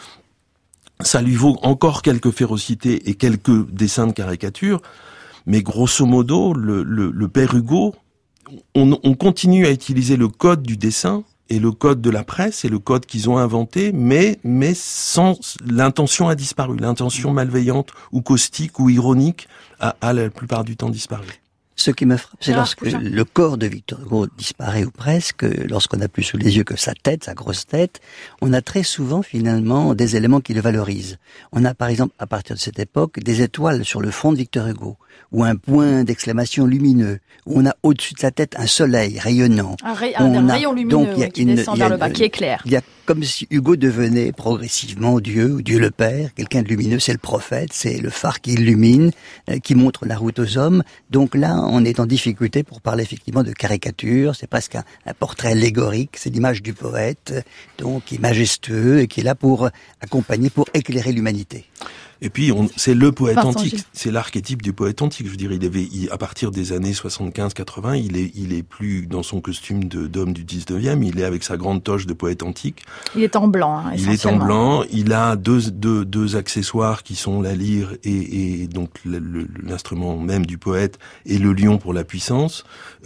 ça lui vaut encore quelques férocités et quelques dessins de caricature, mais grosso modo, le père Hugo, on continue à utiliser le code du dessin et le code de la presse et le code qu'ils ont inventé, mais sans l'intention a disparu. L'intention malveillante ou caustique ou ironique a la plupart du temps disparu. Ce qui me frappe, c'est lorsque le corps de Victor Hugo disparaît ou presque, lorsqu'on n'a plus sous les yeux que sa tête, sa grosse tête, on a très souvent finalement des éléments qui le valorisent. On a par exemple, à partir de cette époque, des étoiles sur le front de Victor Hugo, ou un point d'exclamation lumineux, où on a au-dessus de sa tête un soleil rayonnant. Un rayon lumineux qui descend vers le bas, qui éclaire. Il y a comme si Hugo devenait progressivement Dieu, ou Dieu le Père, quelqu'un de lumineux, c'est le prophète, c'est le phare qui illumine, qui montre la route aux hommes. Donc là, on est en difficulté pour parler effectivement de caricature, c'est presque un portrait allégorique, c'est l'image du poète, donc qui est majestueux et qui est là pour accompagner, pour éclairer l'humanité. Et puis, c'est le poète antique, c'est l'archétype du poète antique. Je veux dire, à partir des années 75-80, il est plus dans son costume d'homme du 19e, il est avec sa grande toche de poète antique. Il est en blanc, essentiellement. Il est en blanc, il a deux accessoires qui sont la lyre et donc l'instrument même du poète et le lion pour la puissance.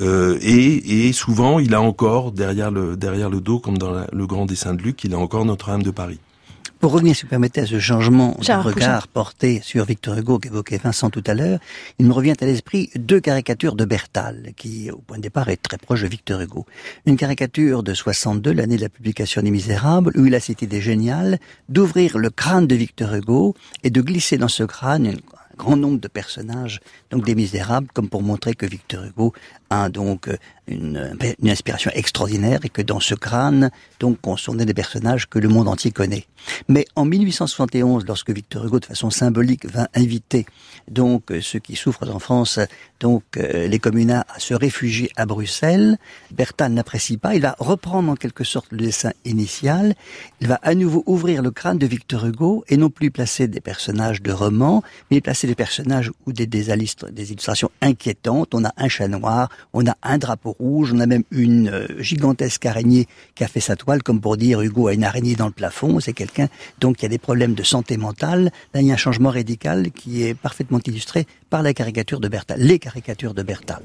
Et souvent, il a encore derrière le dos, comme dans le grand dessin de Luc, il a encore Notre-Dame de Paris. Pour revenir, si vous permettez, à ce changement de regard porté sur Victor Hugo qu'évoquait Vincent tout à l'heure, il me revient à l'esprit deux caricatures de Bertal, qui, au point de départ, est très proche de Victor Hugo. Une caricature de 62, l'année de la publication des Misérables, où il a cette idée géniale d'ouvrir le crâne de Victor Hugo et de glisser dans ce crâne un grand nombre de personnages, donc des Misérables, comme pour montrer que Victor Hugo a donc une inspiration extraordinaire et que dans ce crâne, donc, sont des personnages que le monde entier connaît. Mais en 1871, lorsque Victor Hugo, de façon symbolique, va inviter donc ceux qui souffrent en France, donc les communards, à se réfugier à Bruxelles, Bertal n'apprécie pas. Il va reprendre en quelque sorte le dessin initial. Il va à nouveau ouvrir le crâne de Victor Hugo et non plus placer des personnages de romans, mais placer des personnages ou des illustrations inquiétantes. On a un chat noir, on a un drapeau rouge, on a même une gigantesque araignée qui a fait sa toile, comme pour dire Hugo a une araignée dans le plafond. C'est quelqu'un donc qui a des problèmes de santé mentale. Là, il y a un changement radical qui est parfaitement illustré par la caricature de Bertal, les caricatures de Bertal.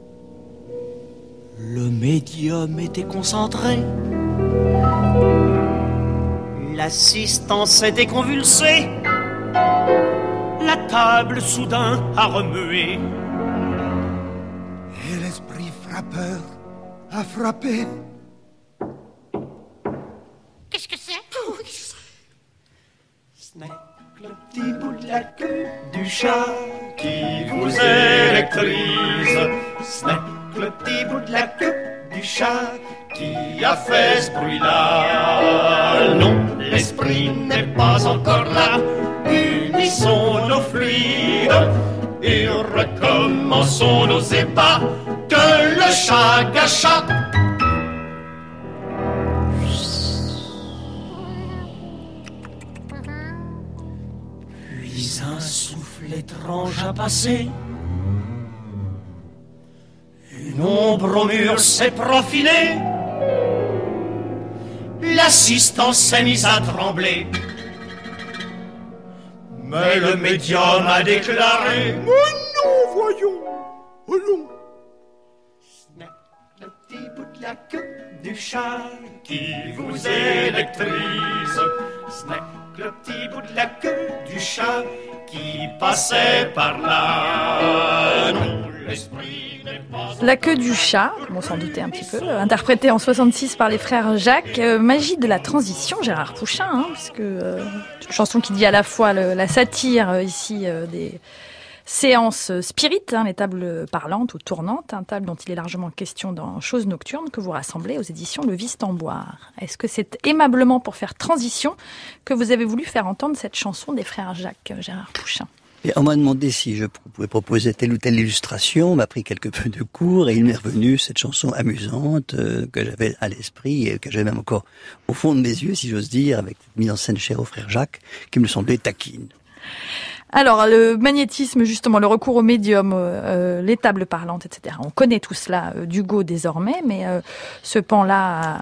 Le médium était concentré L'assistance était convulsée. La table soudain a remué. Et l'esprit frappeur a frappé. Qu'est-ce que c'est? Ce n'est que le petit bout de la queue du chat qui vous électrise. Ce n'est que le petit bout de la queue du chat qui a fait ce bruit-là. Non, l'esprit n'est pas encore là. Unissons nos fluides et recommençons nos ébats. Que le chat gâcha. Puis un souffle étrange a passé. Une ombre au mur s'est profilée. L'assistance s'est mise à trembler. Mais le médium a déclaré: « Mais non, voyons, allons. » Ce n'est le petit bout de la queue du chat qui vous électrise. Ce n'est que le petit bout de la queue du chat qui passait par là. Non, l'esprit n'est pas... La queue du chat, comme on s'en doutait un petit peu, interprétée en 66 par les frères Jacques. Magie de la transition, Gérard Pouchin, puisque une chanson qui dit à la fois la satire ici des séances spirites, les tables parlantes ou tournantes, table dont il est largement question dans Choses nocturnes que vous rassemblez aux éditions Le Vice Tamboir. Est-ce que c'est aimablement pour faire transition que vous avez voulu faire entendre cette chanson des frères Jacques, Gérard Pouchin? Et on m'a demandé si je pouvais proposer telle ou telle illustration, on m'a pris quelque peu de cours et il m'est revenu cette chanson amusante que j'avais à l'esprit et que j'avais même encore au fond de mes yeux, si j'ose dire, avec cette mise en scène chère au frère Jacques, qui me semblait taquine. Alors, le magnétisme, justement, le recours au médium, les tables parlantes, etc. On connaît tout cela d'Hugo désormais, mais ce pan-là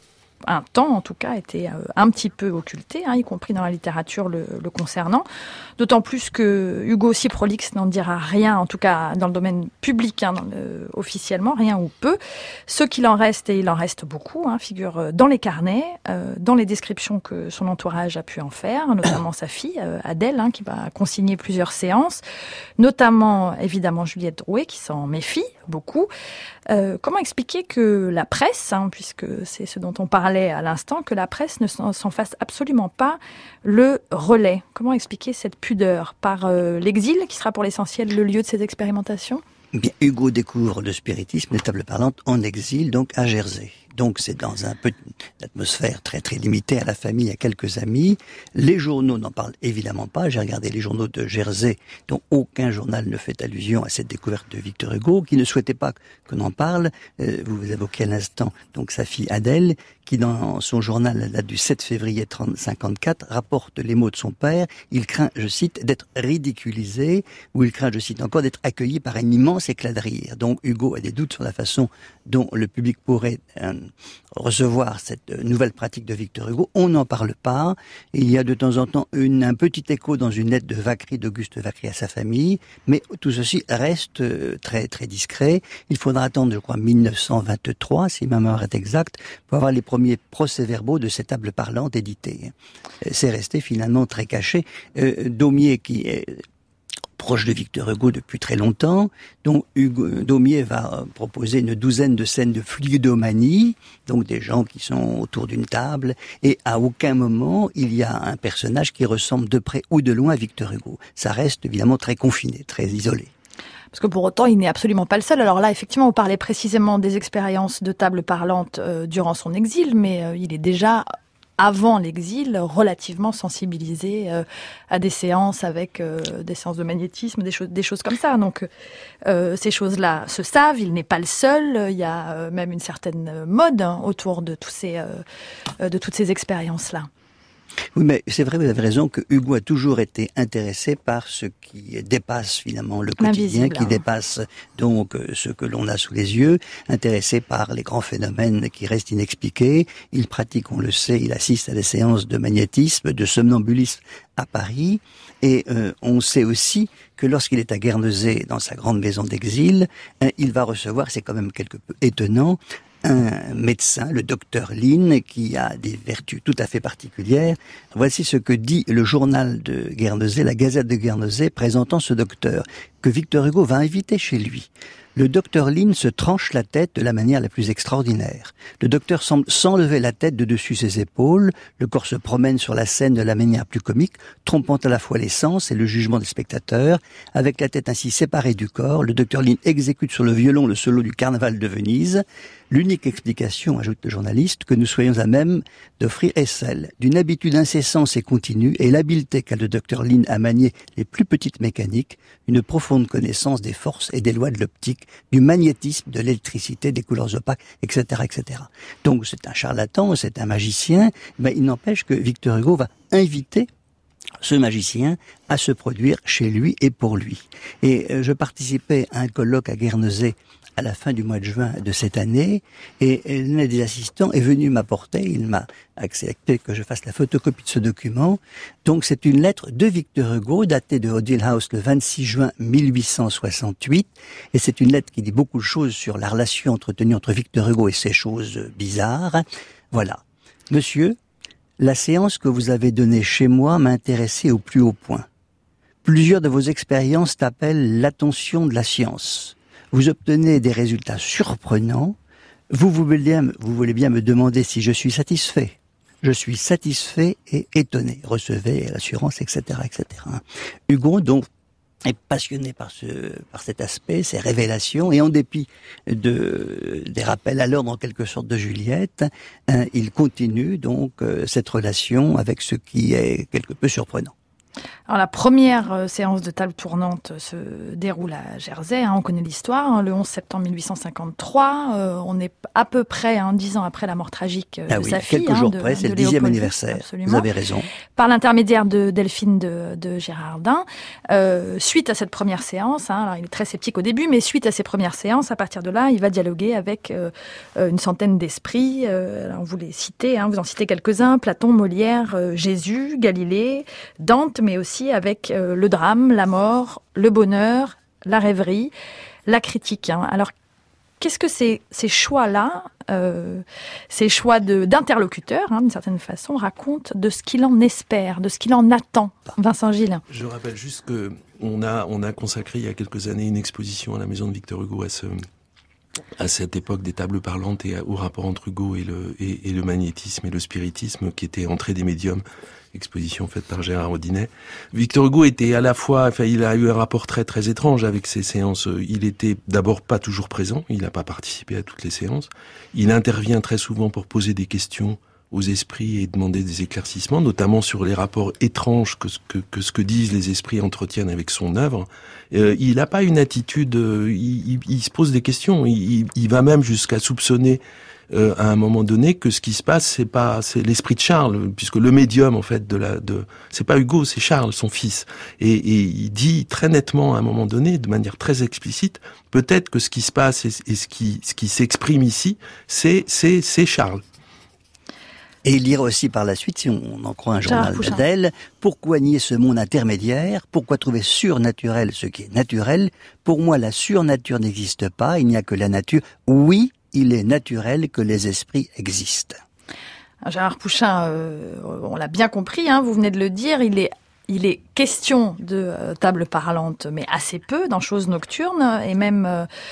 un temps, en tout cas, était un petit peu occulté, y compris dans la littérature le concernant. D'autant plus que Hugo, aussi prolixe, n'en dira rien, en tout cas dans le domaine public, officiellement, rien ou peu. Ce qu'il en reste, et il en reste beaucoup, figure dans les carnets, dans les descriptions que son entourage a pu en faire, notamment sa fille, Adèle, qui va consigner plusieurs séances, notamment, évidemment, Juliette Drouet, qui s'en méfie beaucoup. Comment expliquer que la presse, puisque c'est ce dont on parlait à l'instant, que la presse ne s'en fasse absolument pas le relais? Comment expliquer cette pudeur? Par l'exil, qui sera pour l'essentiel le lieu de ces expérimentations? Bien, Hugo découvre le spiritisme, les tables parlantes, en exil, donc à Jersey. Donc c'est dans un peu une atmosphère très très limitée à la famille, à quelques amis. Les journaux n'en parlent évidemment pas. J'ai regardé les journaux de Jersey, dont aucun journal ne fait allusion à cette découverte de Victor Hugo, qui ne souhaitait pas qu'on en parle. Vous évoquiez à l'instant donc sa fille Adèle, qui dans son journal, la date du 7 février 1954, rapporte les mots de son père. Il craint, je cite, d'être ridiculisé, ou il craint, je cite encore, d'être accueilli par un immense éclat de rire. Donc Hugo a des doutes sur la façon dont le public pourrait recevoir cette nouvelle pratique de Victor Hugo. On n'en parle pas. Il y a de temps en temps un petit écho dans une lettre de Vacquerie, d'Auguste Vacquerie à sa famille, mais tout ceci reste très très discret. Il faudra attendre, je crois, 1923, si ma mémoire est exacte, pour avoir les premiers procès-verbaux de ces tables parlantes éditées. C'est resté finalement très caché. Daumier, qui est proche de Victor Hugo depuis très longtemps, donc Daumier va proposer une douzaine de scènes de fluidomanie, donc des gens qui sont autour d'une table, et à aucun moment il y a un personnage qui ressemble de près ou de loin à Victor Hugo. Ça reste évidemment très confiné, très isolé. Parce que pour autant, il n'est absolument pas le seul. Alors là, effectivement, on parlait précisément des expériences de tables parlantes durant son exil, mais il est déjà, avant l'exil, relativement sensibilisé à des séances avec des séances de magnétisme, des choses comme ça. Donc ces choses-là se savent, il n'est pas le seul. Il y a même une certaine mode autour de toutes ces expériences-là. Oui, mais c'est vrai, vous avez raison que Hugo a toujours été intéressé par ce qui dépasse finalement le quotidien, qui dépasse donc ce que l'on a sous les yeux, intéressé par les grands phénomènes qui restent inexpliqués. Il pratique, on le sait, il assiste à des séances de magnétisme, de somnambulisme à Paris, et on sait aussi que lorsqu'il est à Guernesey, dans sa grande maison d'exil, il va recevoir, c'est quand même quelque peu étonnant, un médecin, le docteur Lynn, qui a des vertus tout à fait particulières. Voici ce que dit le journal de Guernesey, la Gazette de Guernesey, présentant ce docteur, que Victor Hugo va inviter chez lui. Le docteur Lynn se tranche la tête de la manière la plus extraordinaire. Le docteur semble s'enlever la tête de dessus ses épaules, le corps se promène sur la scène de la manière plus comique, trompant à la fois les sens et le jugement des spectateurs. Avec la tête ainsi séparée du corps, le docteur Lynn exécute sur le violon le solo du Carnaval de Venise. L'unique explication, ajoute le journaliste, que nous soyons à même d'offrir est celle d'une habitude incessante et continue et l'habileté qu'a le docteur Lynn à manier les plus petites mécaniques, une profonde connaissance des forces et des lois de l'optique, du magnétisme, de l'électricité, des couleurs opaques, etc., etc. Donc c'est un charlatan, c'est un magicien, mais il n'empêche que Victor Hugo va inviter ce magicien à se produire chez lui et pour lui. Et je participais à un colloque à Guernesey à la fin du mois de juin de cette année, et l'un des assistants est venu m'apporter, il m'a accepté que je fasse la photocopie de ce document. Donc c'est une lettre de Victor Hugo, datée de Odile House le 26 juin 1868, et c'est une lettre qui dit beaucoup de choses sur la relation entretenue entre Victor Hugo et ces choses bizarres. Voilà. Monsieur, la séance que vous avez donnée chez moi m'a intéressé au plus haut point. Plusieurs de vos expériences appellent l'attention de la science. Vous obtenez des résultats surprenants. Vous voulez bien me demander si je suis satisfait. Je suis satisfait et étonné. Recevez l'assurance, etc., etc. Hugo, donc, est passionné par cet aspect, ces révélations, et en dépit des rappels à l'ordre en quelque sorte de Juliette, il continue donc cette relation avec ce qui est quelque peu surprenant. Alors la première séance de table tournante se déroule à Jersey, on connaît l'histoire, le 11 septembre 1853, on est à peu près 10 ans après la mort tragique de sa fille. Quelques jours près, c'est le 10e anniversaire, absolument. Vous avez raison. Par l'intermédiaire de Delphine de Girardin, suite à cette première séance, alors il est très sceptique au début, mais suite à ces premières séances, à partir de là, il va dialoguer avec une centaine d'esprits, on vous les citez, vous en citez quelques-uns, Platon, Molière, Jésus, Galilée, Dante, mais aussi avec le drame, la mort, le bonheur, la rêverie, la critique. Alors, qu'est-ce que ces choix-là, ces choix d'interlocuteurs, d'une certaine façon, racontent de ce qu'il en espère, de ce qu'il en attend, Vincent Gilles? Je rappelle juste que on a consacré il y a quelques années une exposition à la Maison de Victor Hugo à cette époque des tables parlantes et au rapport entre Hugo et le magnétisme et le spiritisme, qui était Entrée des médiums, exposition faite par Gérard Audinet. Victor Hugo était à la fois, il a eu un rapport très très étrange avec ces séances. Il était d'abord pas toujours présent, il n'a pas participé à toutes les séances. Il intervient très souvent pour poser des questions aux esprits et demander des éclaircissements, notamment sur les rapports étranges que ce que disent les esprits entretiennent avec son œuvre. Il n'a pas une attitude, il se pose des questions, il va même jusqu'à soupçonner à un moment donné que ce qui se passe, c'est l'esprit de Charles, puisque le médium en fait c'est pas Hugo, c'est Charles, son fils, et il dit très nettement à un moment donné, de manière très explicite, peut-être que ce qui se passe et ce qui s'exprime ici, c'est Charles. Et il dira aussi par la suite, si on en croit un journal d'Adèle, pourquoi nier ce monde intermédiaire? Pourquoi trouver surnaturel ce qui est naturel? Pour moi, la surnature n'existe pas, il n'y a que la nature. Oui, il est naturel que les esprits existent. Gérard Pouchin, on l'a bien compris, vous venez de le dire, il est question de table parlante, mais assez peu, dans Choses nocturnes, et même,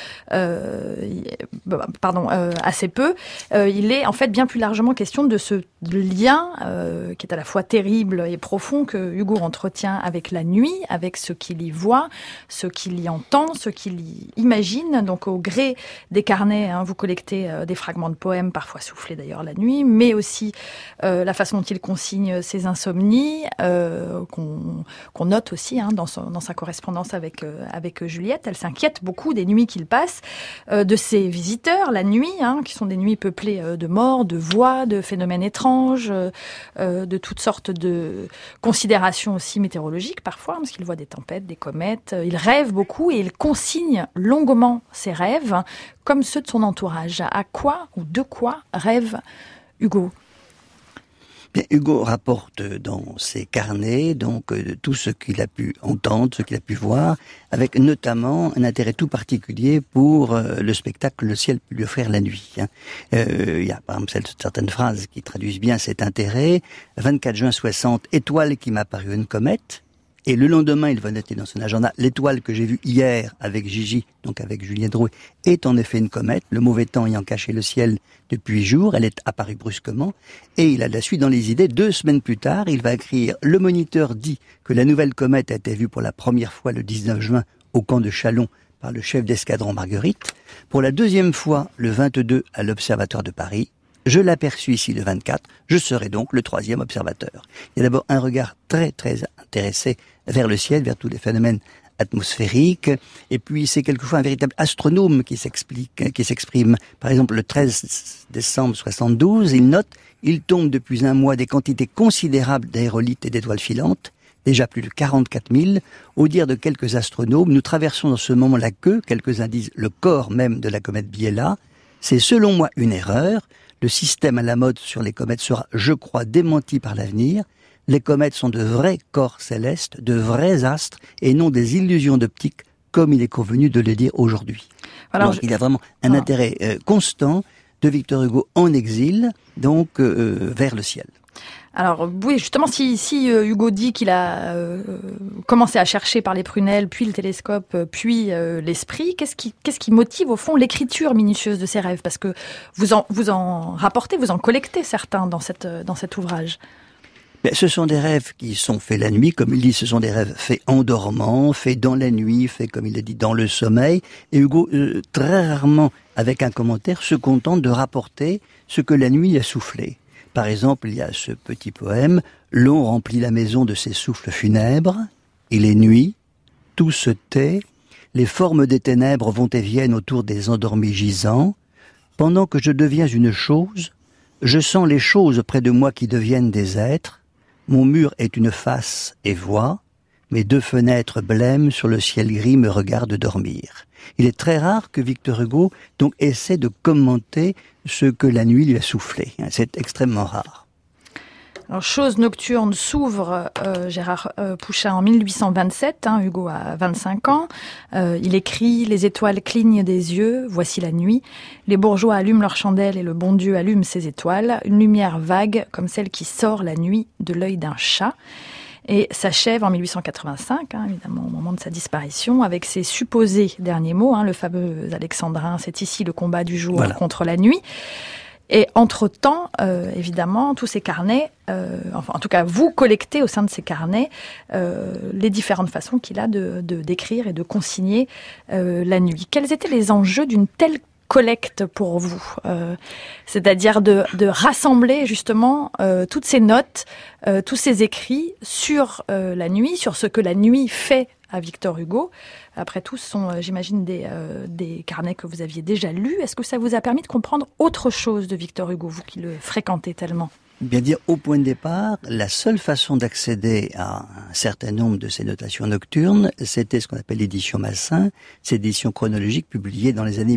assez peu. Il est en fait bien plus largement question de ce lien qui est à la fois terrible et profond que Hugo entretient avec la nuit, avec ce qu'il y voit, ce qu'il y entend, ce qu'il y imagine. Donc au gré des carnets, vous collectez des fragments de poèmes, parfois soufflés d'ailleurs la nuit, mais aussi la façon dont il consigne ses insomnies, qu'on note aussi dans sa correspondance avec Juliette. Elle s'inquiète beaucoup des nuits qu'il passe, de ses visiteurs la nuit, qui sont des nuits peuplées de morts, de voix, de phénomènes étranges, de toutes sortes de considérations aussi météorologiques parfois, parce qu'il voit des tempêtes, des comètes. Il rêve beaucoup et il consigne longuement ses rêves, comme ceux de son entourage. À quoi ou de quoi rêve Hugo ? Hugo rapporte dans ses carnets donc tout ce qu'il a pu entendre, ce qu'il a pu voir, avec notamment un intérêt tout particulier pour le spectacle que le ciel peut lui offrir la nuit. Il y a par exemple certaines phrases qui traduisent bien cet intérêt. 24 juin 60, étoile qui m'a paru une comète. Et le lendemain, il va noter dans son agenda, l'étoile que j'ai vue hier avec Gigi, donc avec Julien Drouet, est en effet une comète, le mauvais temps ayant caché le ciel depuis 8 jours, elle est apparue brusquement, et il a de la suite dans les idées. 2 semaines plus tard, il va écrire, le moniteur dit que la nouvelle comète a été vue pour la première fois le 19 juin au camp de Châlons par le chef d'escadron Marguerite, pour la 2e fois le 22 à l'Observatoire de Paris. Je l'aperçus ici le 24, je serai donc le 3e observateur. Il y a d'abord un regard très très intéressé vers le ciel, vers tous les phénomènes atmosphériques, et puis c'est quelquefois un véritable astronome qui s'exprime. Par exemple, le 13 décembre 72, il note, il tombe depuis un mois des quantités considérables d'aérolites et d'étoiles filantes, déjà plus de 44 000. Au dire de quelques astronomes, nous traversons dans ce moment la queue, quelques-uns disent le corps même de la comète Biela. C'est selon moi une erreur. Le système à la mode sur les comètes sera, je crois, démenti par l'avenir. Les comètes sont de vrais corps célestes, de vrais astres, et non des illusions d'optique, comme il est convenu de le dire aujourd'hui. Alors, donc, il y a vraiment un intérêt constant de Victor Hugo en exil, donc vers le ciel. Alors oui, justement, si Hugo dit qu'il a commencé à chercher par les prunelles, puis le télescope, puis l'esprit, qu'est-ce qui motive au fond l'écriture minutieuse de ses rêves? Parce que vous en rapportez, vous en collectez certains dans cet ouvrage. Mais ce sont des rêves qui sont faits la nuit, comme il dit, ce sont des rêves faits en dormant, faits dans la nuit, faits, comme il l'a dit, dans le sommeil. Et Hugo, très rarement, avec un commentaire, se contente de rapporter ce que la nuit a soufflé. Par exemple, il y a ce petit poème « L'eau remplit la maison de ses souffles funèbres, il est nuit, tout se tait, les formes des ténèbres vont et viennent autour des endormis gisants. Pendant que je deviens une chose, je sens les choses près de moi qui deviennent des êtres. Mon mur est une face et voix, mes 2 fenêtres blêmes sur le ciel gris me regardent dormir. » Il est très rare que Victor Hugo donc essaie de commenter ce que la nuit lui a soufflé. C'est extrêmement rare. Alors, Chose nocturne s'ouvre, Gérard Pouchin, en 1827, Hugo a 25 ans. Il écrit « Les étoiles clignent des yeux, voici la nuit. Les bourgeois allument leurs chandelles et le bon Dieu allume ses étoiles. Une lumière vague comme celle qui sort la nuit de l'œil d'un chat. » Et s'achève en 1885, évidemment au moment de sa disparition, avec ses supposés derniers mots, le fameux alexandrin, c'est ici le combat du jour contre la nuit. Et entre-temps, évidemment, tous ces carnets, en tout cas vous collectez au sein de ces carnets les différentes façons qu'il a de d'écrire et de consigner la nuit. Quels étaient les enjeux d'une telle collecte pour vous, c'est-à-dire de rassembler justement toutes ces notes, tous ces écrits sur la nuit, sur ce que la nuit fait à Victor Hugo. Après tout, ce sont, j'imagine, des carnets que vous aviez déjà lus. Est-ce que ça vous a permis de comprendre autre chose de Victor Hugo, vous qui le fréquentez tellement ? Bien dire, au point de départ, la seule façon d'accéder à un certain nombre de ces notations nocturnes, c'était ce qu'on appelle l'édition Massin, cette édition chronologique publiée dans les années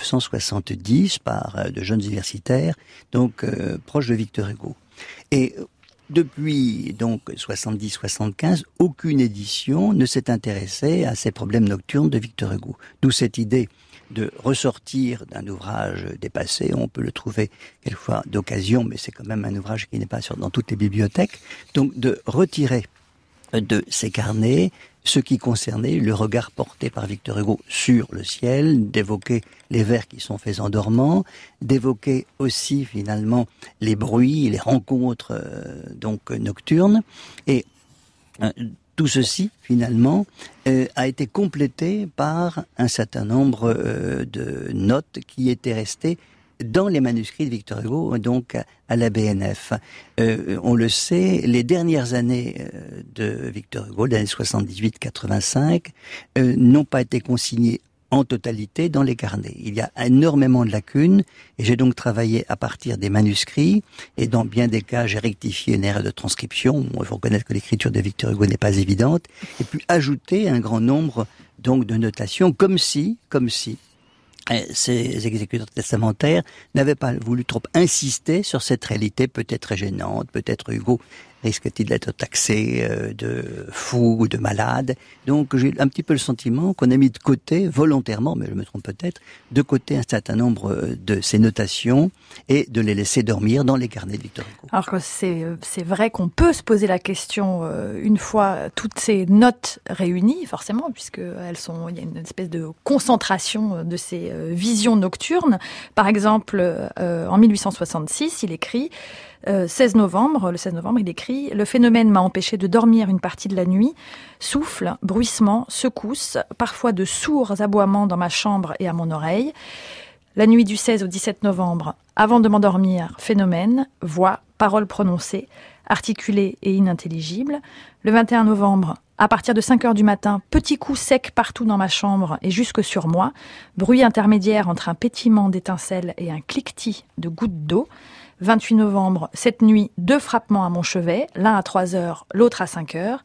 1970 par de jeunes universitaires, donc proches de Victor Hugo. Et depuis donc 70-75, aucune édition ne s'est intéressée à ces problèmes nocturnes de Victor Hugo. D'où cette idée de ressortir d'un ouvrage dépassé, on peut le trouver quelquefois d'occasion, mais c'est quand même un ouvrage qui n'est pas dans toutes les bibliothèques, donc de retirer de ces carnets ce qui concernait le regard porté par Victor Hugo sur le ciel, d'évoquer les vers qui sont faits en dormant, d'évoquer aussi finalement les bruits, les rencontres donc nocturnes, et tout ceci, finalement, a été complété par un certain nombre de notes qui étaient restées dans les manuscrits de Victor Hugo, donc à la BNF. On le sait, les dernières années de Victor Hugo, les années 78-85, n'ont pas été consignées en totalité dans les carnets. Il y a énormément de lacunes et j'ai donc travaillé à partir des manuscrits et dans bien des cas j'ai rectifié une erreur de transcription. Il faut reconnaître que l'écriture de Victor Hugo n'est pas évidente et puis ajouter un grand nombre donc de notations comme si ces exécuteurs testamentaires n'avaient pas voulu trop insister sur cette réalité peut-être gênante, peut-être Hugo risque-t-il d'être taxé de fou ou de malade. Donc j'ai un petit peu le sentiment qu'on a mis de côté, volontairement, mais je me trompe peut-être, de côté un certain nombre de ces notations et de les laisser dormir dans les carnets de Victor Hugo. Alors que c'est vrai qu'on peut se poser la question une fois toutes ces notes réunies, forcément, puisque il y a une espèce de concentration de ces visions nocturnes. Par exemple, en 1866, il écrit... le 16 novembre, il écrit « Le phénomène m'a empêché de dormir une partie de la nuit. Souffle, bruissement, secousses, parfois de sourds aboiements dans ma chambre et à mon oreille. La nuit du 16 au 17 novembre, avant de m'endormir, phénomène, voix, paroles prononcées, articulées et inintelligibles. Le 21 novembre, à partir de 5 heures du matin, petits coups secs partout dans ma chambre et jusque sur moi. Bruit intermédiaire entre un pétillement d'étincelles et un cliquetis de gouttes d'eau. 28 novembre, cette nuit, 2 frappements à mon chevet, l'un à 3 heures, l'autre à 5 heures.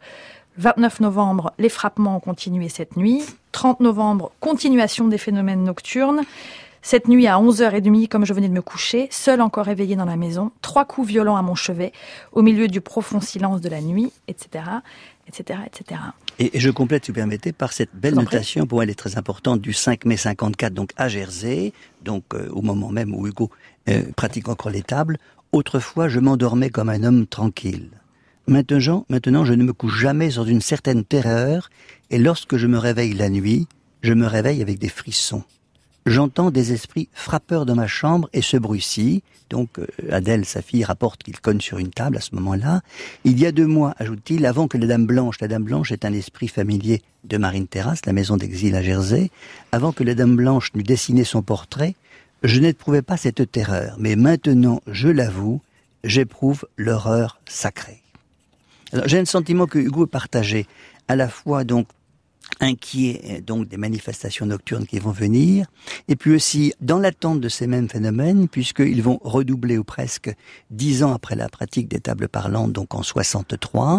29 novembre, les frappements ont continué cette nuit. 30 novembre, continuation des phénomènes nocturnes. Cette nuit à 11h30, comme je venais de me coucher, seul encore éveillé dans la maison, 3 coups violents à mon chevet, au milieu du profond silence de la nuit, etc., etc., etc. Et je complète, si vous permettez, par cette belle notation, pour elle est très importante, du 5 mai 54, donc à Jersey, donc au moment même où Hugo pratique encore les tables. Autrefois, je m'endormais comme un homme tranquille. Maintenant, je ne me couche jamais sur une certaine terreur, et lorsque je me réveille la nuit, je me réveille avec des frissons. J'entends des esprits frappeurs dans ma chambre et ce bruit-ci, donc Adèle, sa fille, rapporte qu'il cogne sur une table à ce moment-là. Il y a 2 mois, ajoute-t-il, avant que la Dame Blanche est un esprit familier de Marine Terrasse, la maison d'exil à Jersey, avant que la Dame Blanche n'eût dessiné son portrait, je n'éprouvais pas cette terreur, mais maintenant, je l'avoue, j'éprouve l'horreur sacrée. Alors, j'ai un sentiment que Hugo partageait à la fois donc inquiet donc des manifestations nocturnes qui vont venir, et puis aussi dans l'attente de ces mêmes phénomènes, puisqu'ils vont redoubler ou presque 10 ans après la pratique des tables parlantes, donc en 63.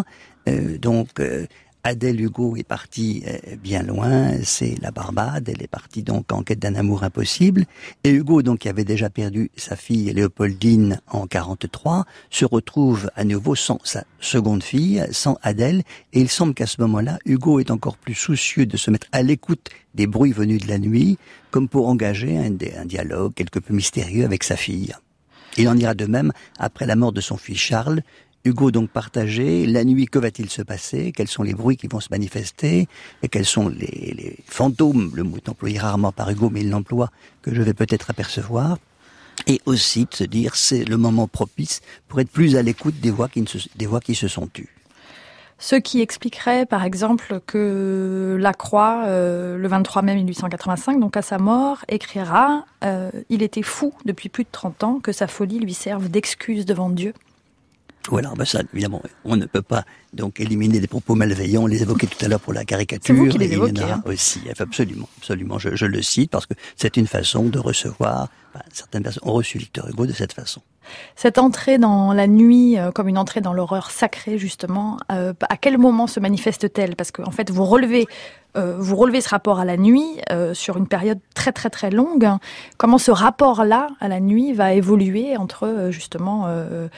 Adèle Hugo est partie bien loin, c'est la Barbade, elle est partie donc en quête d'un amour impossible, et Hugo, donc qui avait déjà perdu sa fille Léopoldine en 43, se retrouve à nouveau sans sa seconde fille, sans Adèle, et il semble qu'à ce moment-là, Hugo est encore plus soucieux de se mettre à l'écoute des bruits venus de la nuit, comme pour engager un dialogue quelque peu mystérieux avec sa fille. Il en ira de même après la mort de son fils Charles. Hugo donc partagé, la nuit, que va-t-il se passer? Quels sont les bruits qui vont se manifester? Et quels sont les fantômes, le mot est employé rarement par Hugo, mais il l'emploie, que je vais peut-être apercevoir? Et aussi de se dire, c'est le moment propice pour être plus à l'écoute des voix qui se sont tues. Ce qui expliquerait, par exemple, que Lacroix, le 23 mai 1885, donc à sa mort, écrira « Il était fou depuis plus de 30 ans, que sa folie lui serve d'excuse devant Dieu ». Voilà, ça, évidemment, on ne peut pas donc éliminer des propos malveillants. On les évoquait tout à l'heure pour la caricature. C'est vous qui les évoquez, il y en a aussi, absolument. Je le cite parce que c'est une façon de recevoir. Certaines personnes ont reçu Victor Hugo de cette façon. Cette entrée dans la nuit, comme une entrée dans l'horreur sacrée, justement, à quel moment se manifeste-t-elle? Parce que, en fait, vous relevez ce rapport à la nuit sur une période très très très longue. Comment ce rapport-là à la nuit va évoluer entre justement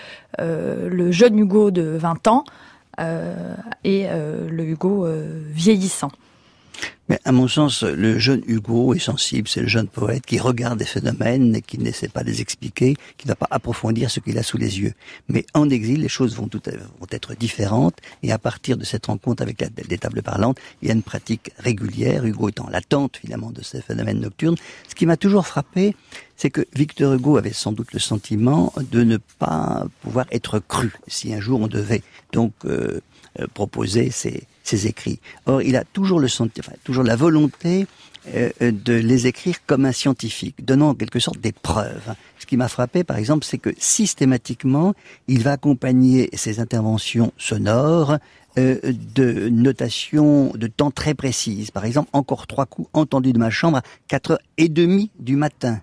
le jeune Hugo de 20 ans et le Hugo vieillissant? Mais à mon sens, le jeune Hugo est sensible, c'est le jeune poète qui regarde des phénomènes et qui n'essaie pas de les expliquer, qui ne va pas approfondir ce qu'il a sous les yeux. Mais en exil, les choses vont être différentes, et à partir de cette rencontre avec des tables parlantes, il y a une pratique régulière. Hugo est en l'attente finalement de ces phénomènes nocturnes. Ce qui m'a toujours frappé, c'est que Victor Hugo avait sans doute le sentiment de ne pas pouvoir être cru si un jour on devait donc proposer ses écrits. Or, il a toujours toujours la volonté de les écrire comme un scientifique, donnant en quelque sorte des preuves. Ce qui m'a frappé, par exemple, c'est que systématiquement, il va accompagner ses interventions sonores de notations de temps très précises. Par exemple, encore 3 coups entendus de ma chambre à 4h30 du matin.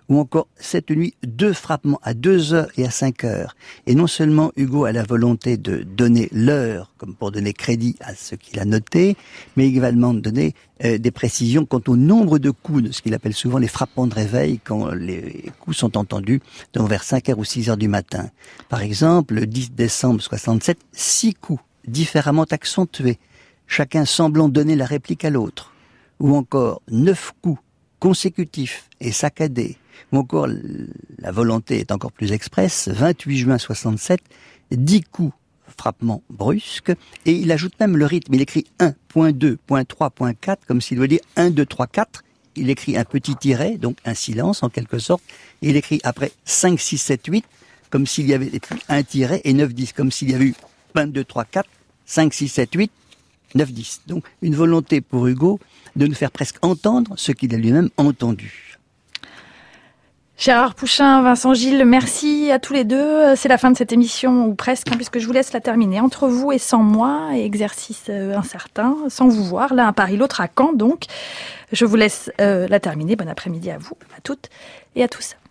Ou encore, cette nuit, 2 frappements à 2h et à 5h. Et non seulement Hugo a la volonté de donner l'heure, comme pour donner crédit à ce qu'il a noté, mais également de donner des précisions quant au nombre de coups, de ce qu'il appelle souvent les frappements de réveil, quand les coups sont entendus vers 5h ou 6h du matin. Par exemple, le 10 décembre 67, 6 coups, différemment accentués, chacun semblant donner la réplique à l'autre. Ou encore 9 coups consécutifs et saccadés. Ou encore, la volonté est encore plus expresse, 28 juin 67, 10 coups, frappements brusques, et il ajoute même le rythme. Il écrit 1.2.3.4, comme s'il veut dire 1, 2, 3, 4. Il écrit un petit tiret, donc un silence en quelque sorte, et il écrit après 5, 6, 7, 8, comme s'il y avait un tiret, et 9, 10, comme s'il y avait eu 1, 2, 3, 4, 5, 6, 7, 8, 9, 10. Donc une volonté pour Hugo de nous faire presque entendre ce qu'il a lui-même entendu. Gérard Pouchin, Vincent Gilles, merci à tous les deux. C'est la fin de cette émission, ou presque, puisque je vous laisse la terminer. Entre vous et sans moi, exercice incertain, sans vous voir, l'un à Paris, l'autre à Caen, donc. Je vous laisse la terminer. Bon après-midi à vous, à toutes et à tous.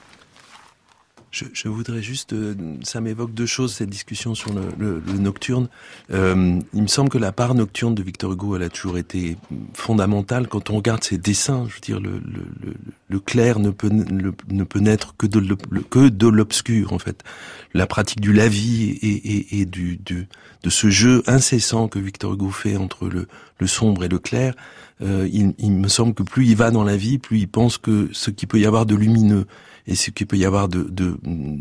Je voudrais juste, ça m'évoque 2 choses, cette discussion sur le nocturne. Il me semble que la part nocturne de Victor Hugo, elle a toujours été fondamentale. Quand on regarde ses dessins, je veux dire, le clair ne peut naître que de l'obscur, en fait. La pratique du lavis et de ce jeu incessant que Victor Hugo fait entre le sombre et le clair, il me semble que plus il va dans la vie, plus il pense que ce qu'il peut y avoir de lumineux et ce qu'il peut y avoir de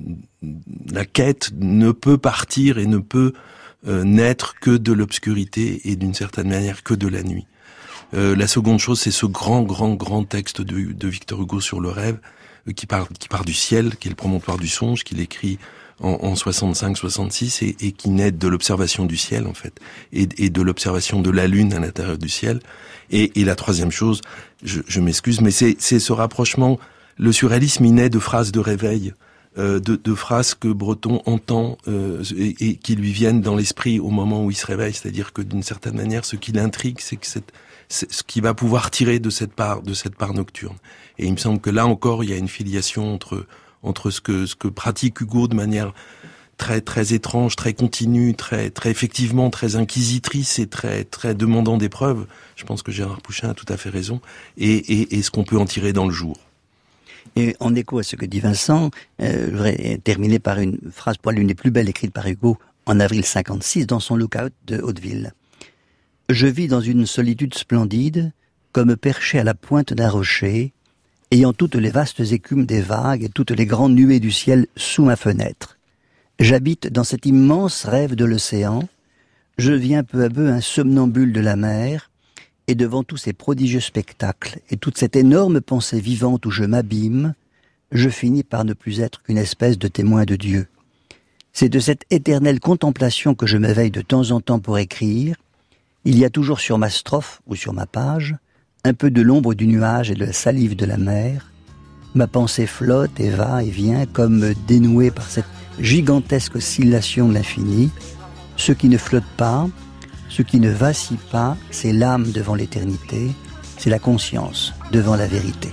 la quête ne peut partir et ne peut naître que de l'obscurité et d'une certaine manière que de la nuit. La seconde chose, c'est ce grand texte de Victor Hugo sur le rêve qui part du ciel, qui est le promontoire du songe, qu'il écrit en 65-66 et qui naît de l'observation du ciel en fait et de l'observation de la lune à l'intérieur du ciel. Et la troisième chose, je m'excuse, mais c'est ce rapprochement. Le surréalisme, il naît de phrases de réveil, de phrases que Breton entend et qui lui viennent dans l'esprit au moment où il se réveille. C'est-à-dire que d'une certaine manière, ce qui l'intrigue, c'est que c'est ce qu'il va pouvoir tirer de cette part nocturne. Et il me semble que là encore, il y a une filiation entre ce que pratique Hugo de manière très étrange, très continue, très effectivement très inquisitrice et très demandant des preuves. Je pense que Gérard Pouchin a tout à fait raison. Et ce qu'on peut en tirer dans le jour. Et en écho à ce que dit Vincent, je voudrais terminer par une phrase pour l'une des plus belles écrites par Hugo en avril 56 dans son Lookout de Hauteville. « Je vis dans une solitude splendide, comme perché à la pointe d'un rocher, ayant toutes les vastes écumes des vagues et toutes les grandes nuées du ciel sous ma fenêtre. J'habite dans cet immense rêve de l'océan, je deviens peu à peu un somnambule de la mer, et devant tous ces prodigieux spectacles et toute cette énorme pensée vivante où je m'abîme, je finis par ne plus être qu'une espèce de témoin de Dieu. C'est de cette éternelle contemplation que je m'éveille de temps en temps pour écrire. Il y a toujours sur ma strophe ou sur ma page un peu de l'ombre du nuage et de la salive de la mer. Ma pensée flotte et va et vient comme dénouée par cette gigantesque oscillation de l'infini. Ce qui ne flotte pas, ce qui ne vacille pas, c'est l'âme devant l'éternité, c'est la conscience devant la vérité.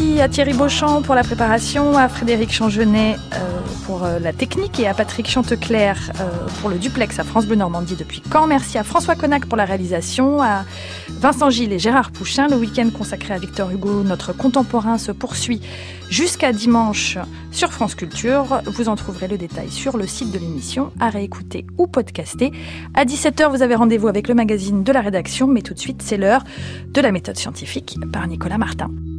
Merci à Thierry Beauchamp pour la préparation, à Frédéric Changenet pour la technique et à Patrick Chantecler pour le duplex à France Bleu Normandie depuis Caen. Merci à François Connac pour la réalisation, à Vincent Gilles et Gérard Pouchin. Le week-end consacré à Victor Hugo, notre contemporain, se poursuit jusqu'à dimanche sur France Culture. Vous en trouverez le détail sur le site de l'émission, à réécouter ou podcaster. À 17h, vous avez rendez-vous avec le magazine de la rédaction, mais tout de suite, c'est l'heure de la méthode scientifique par Nicolas Martin.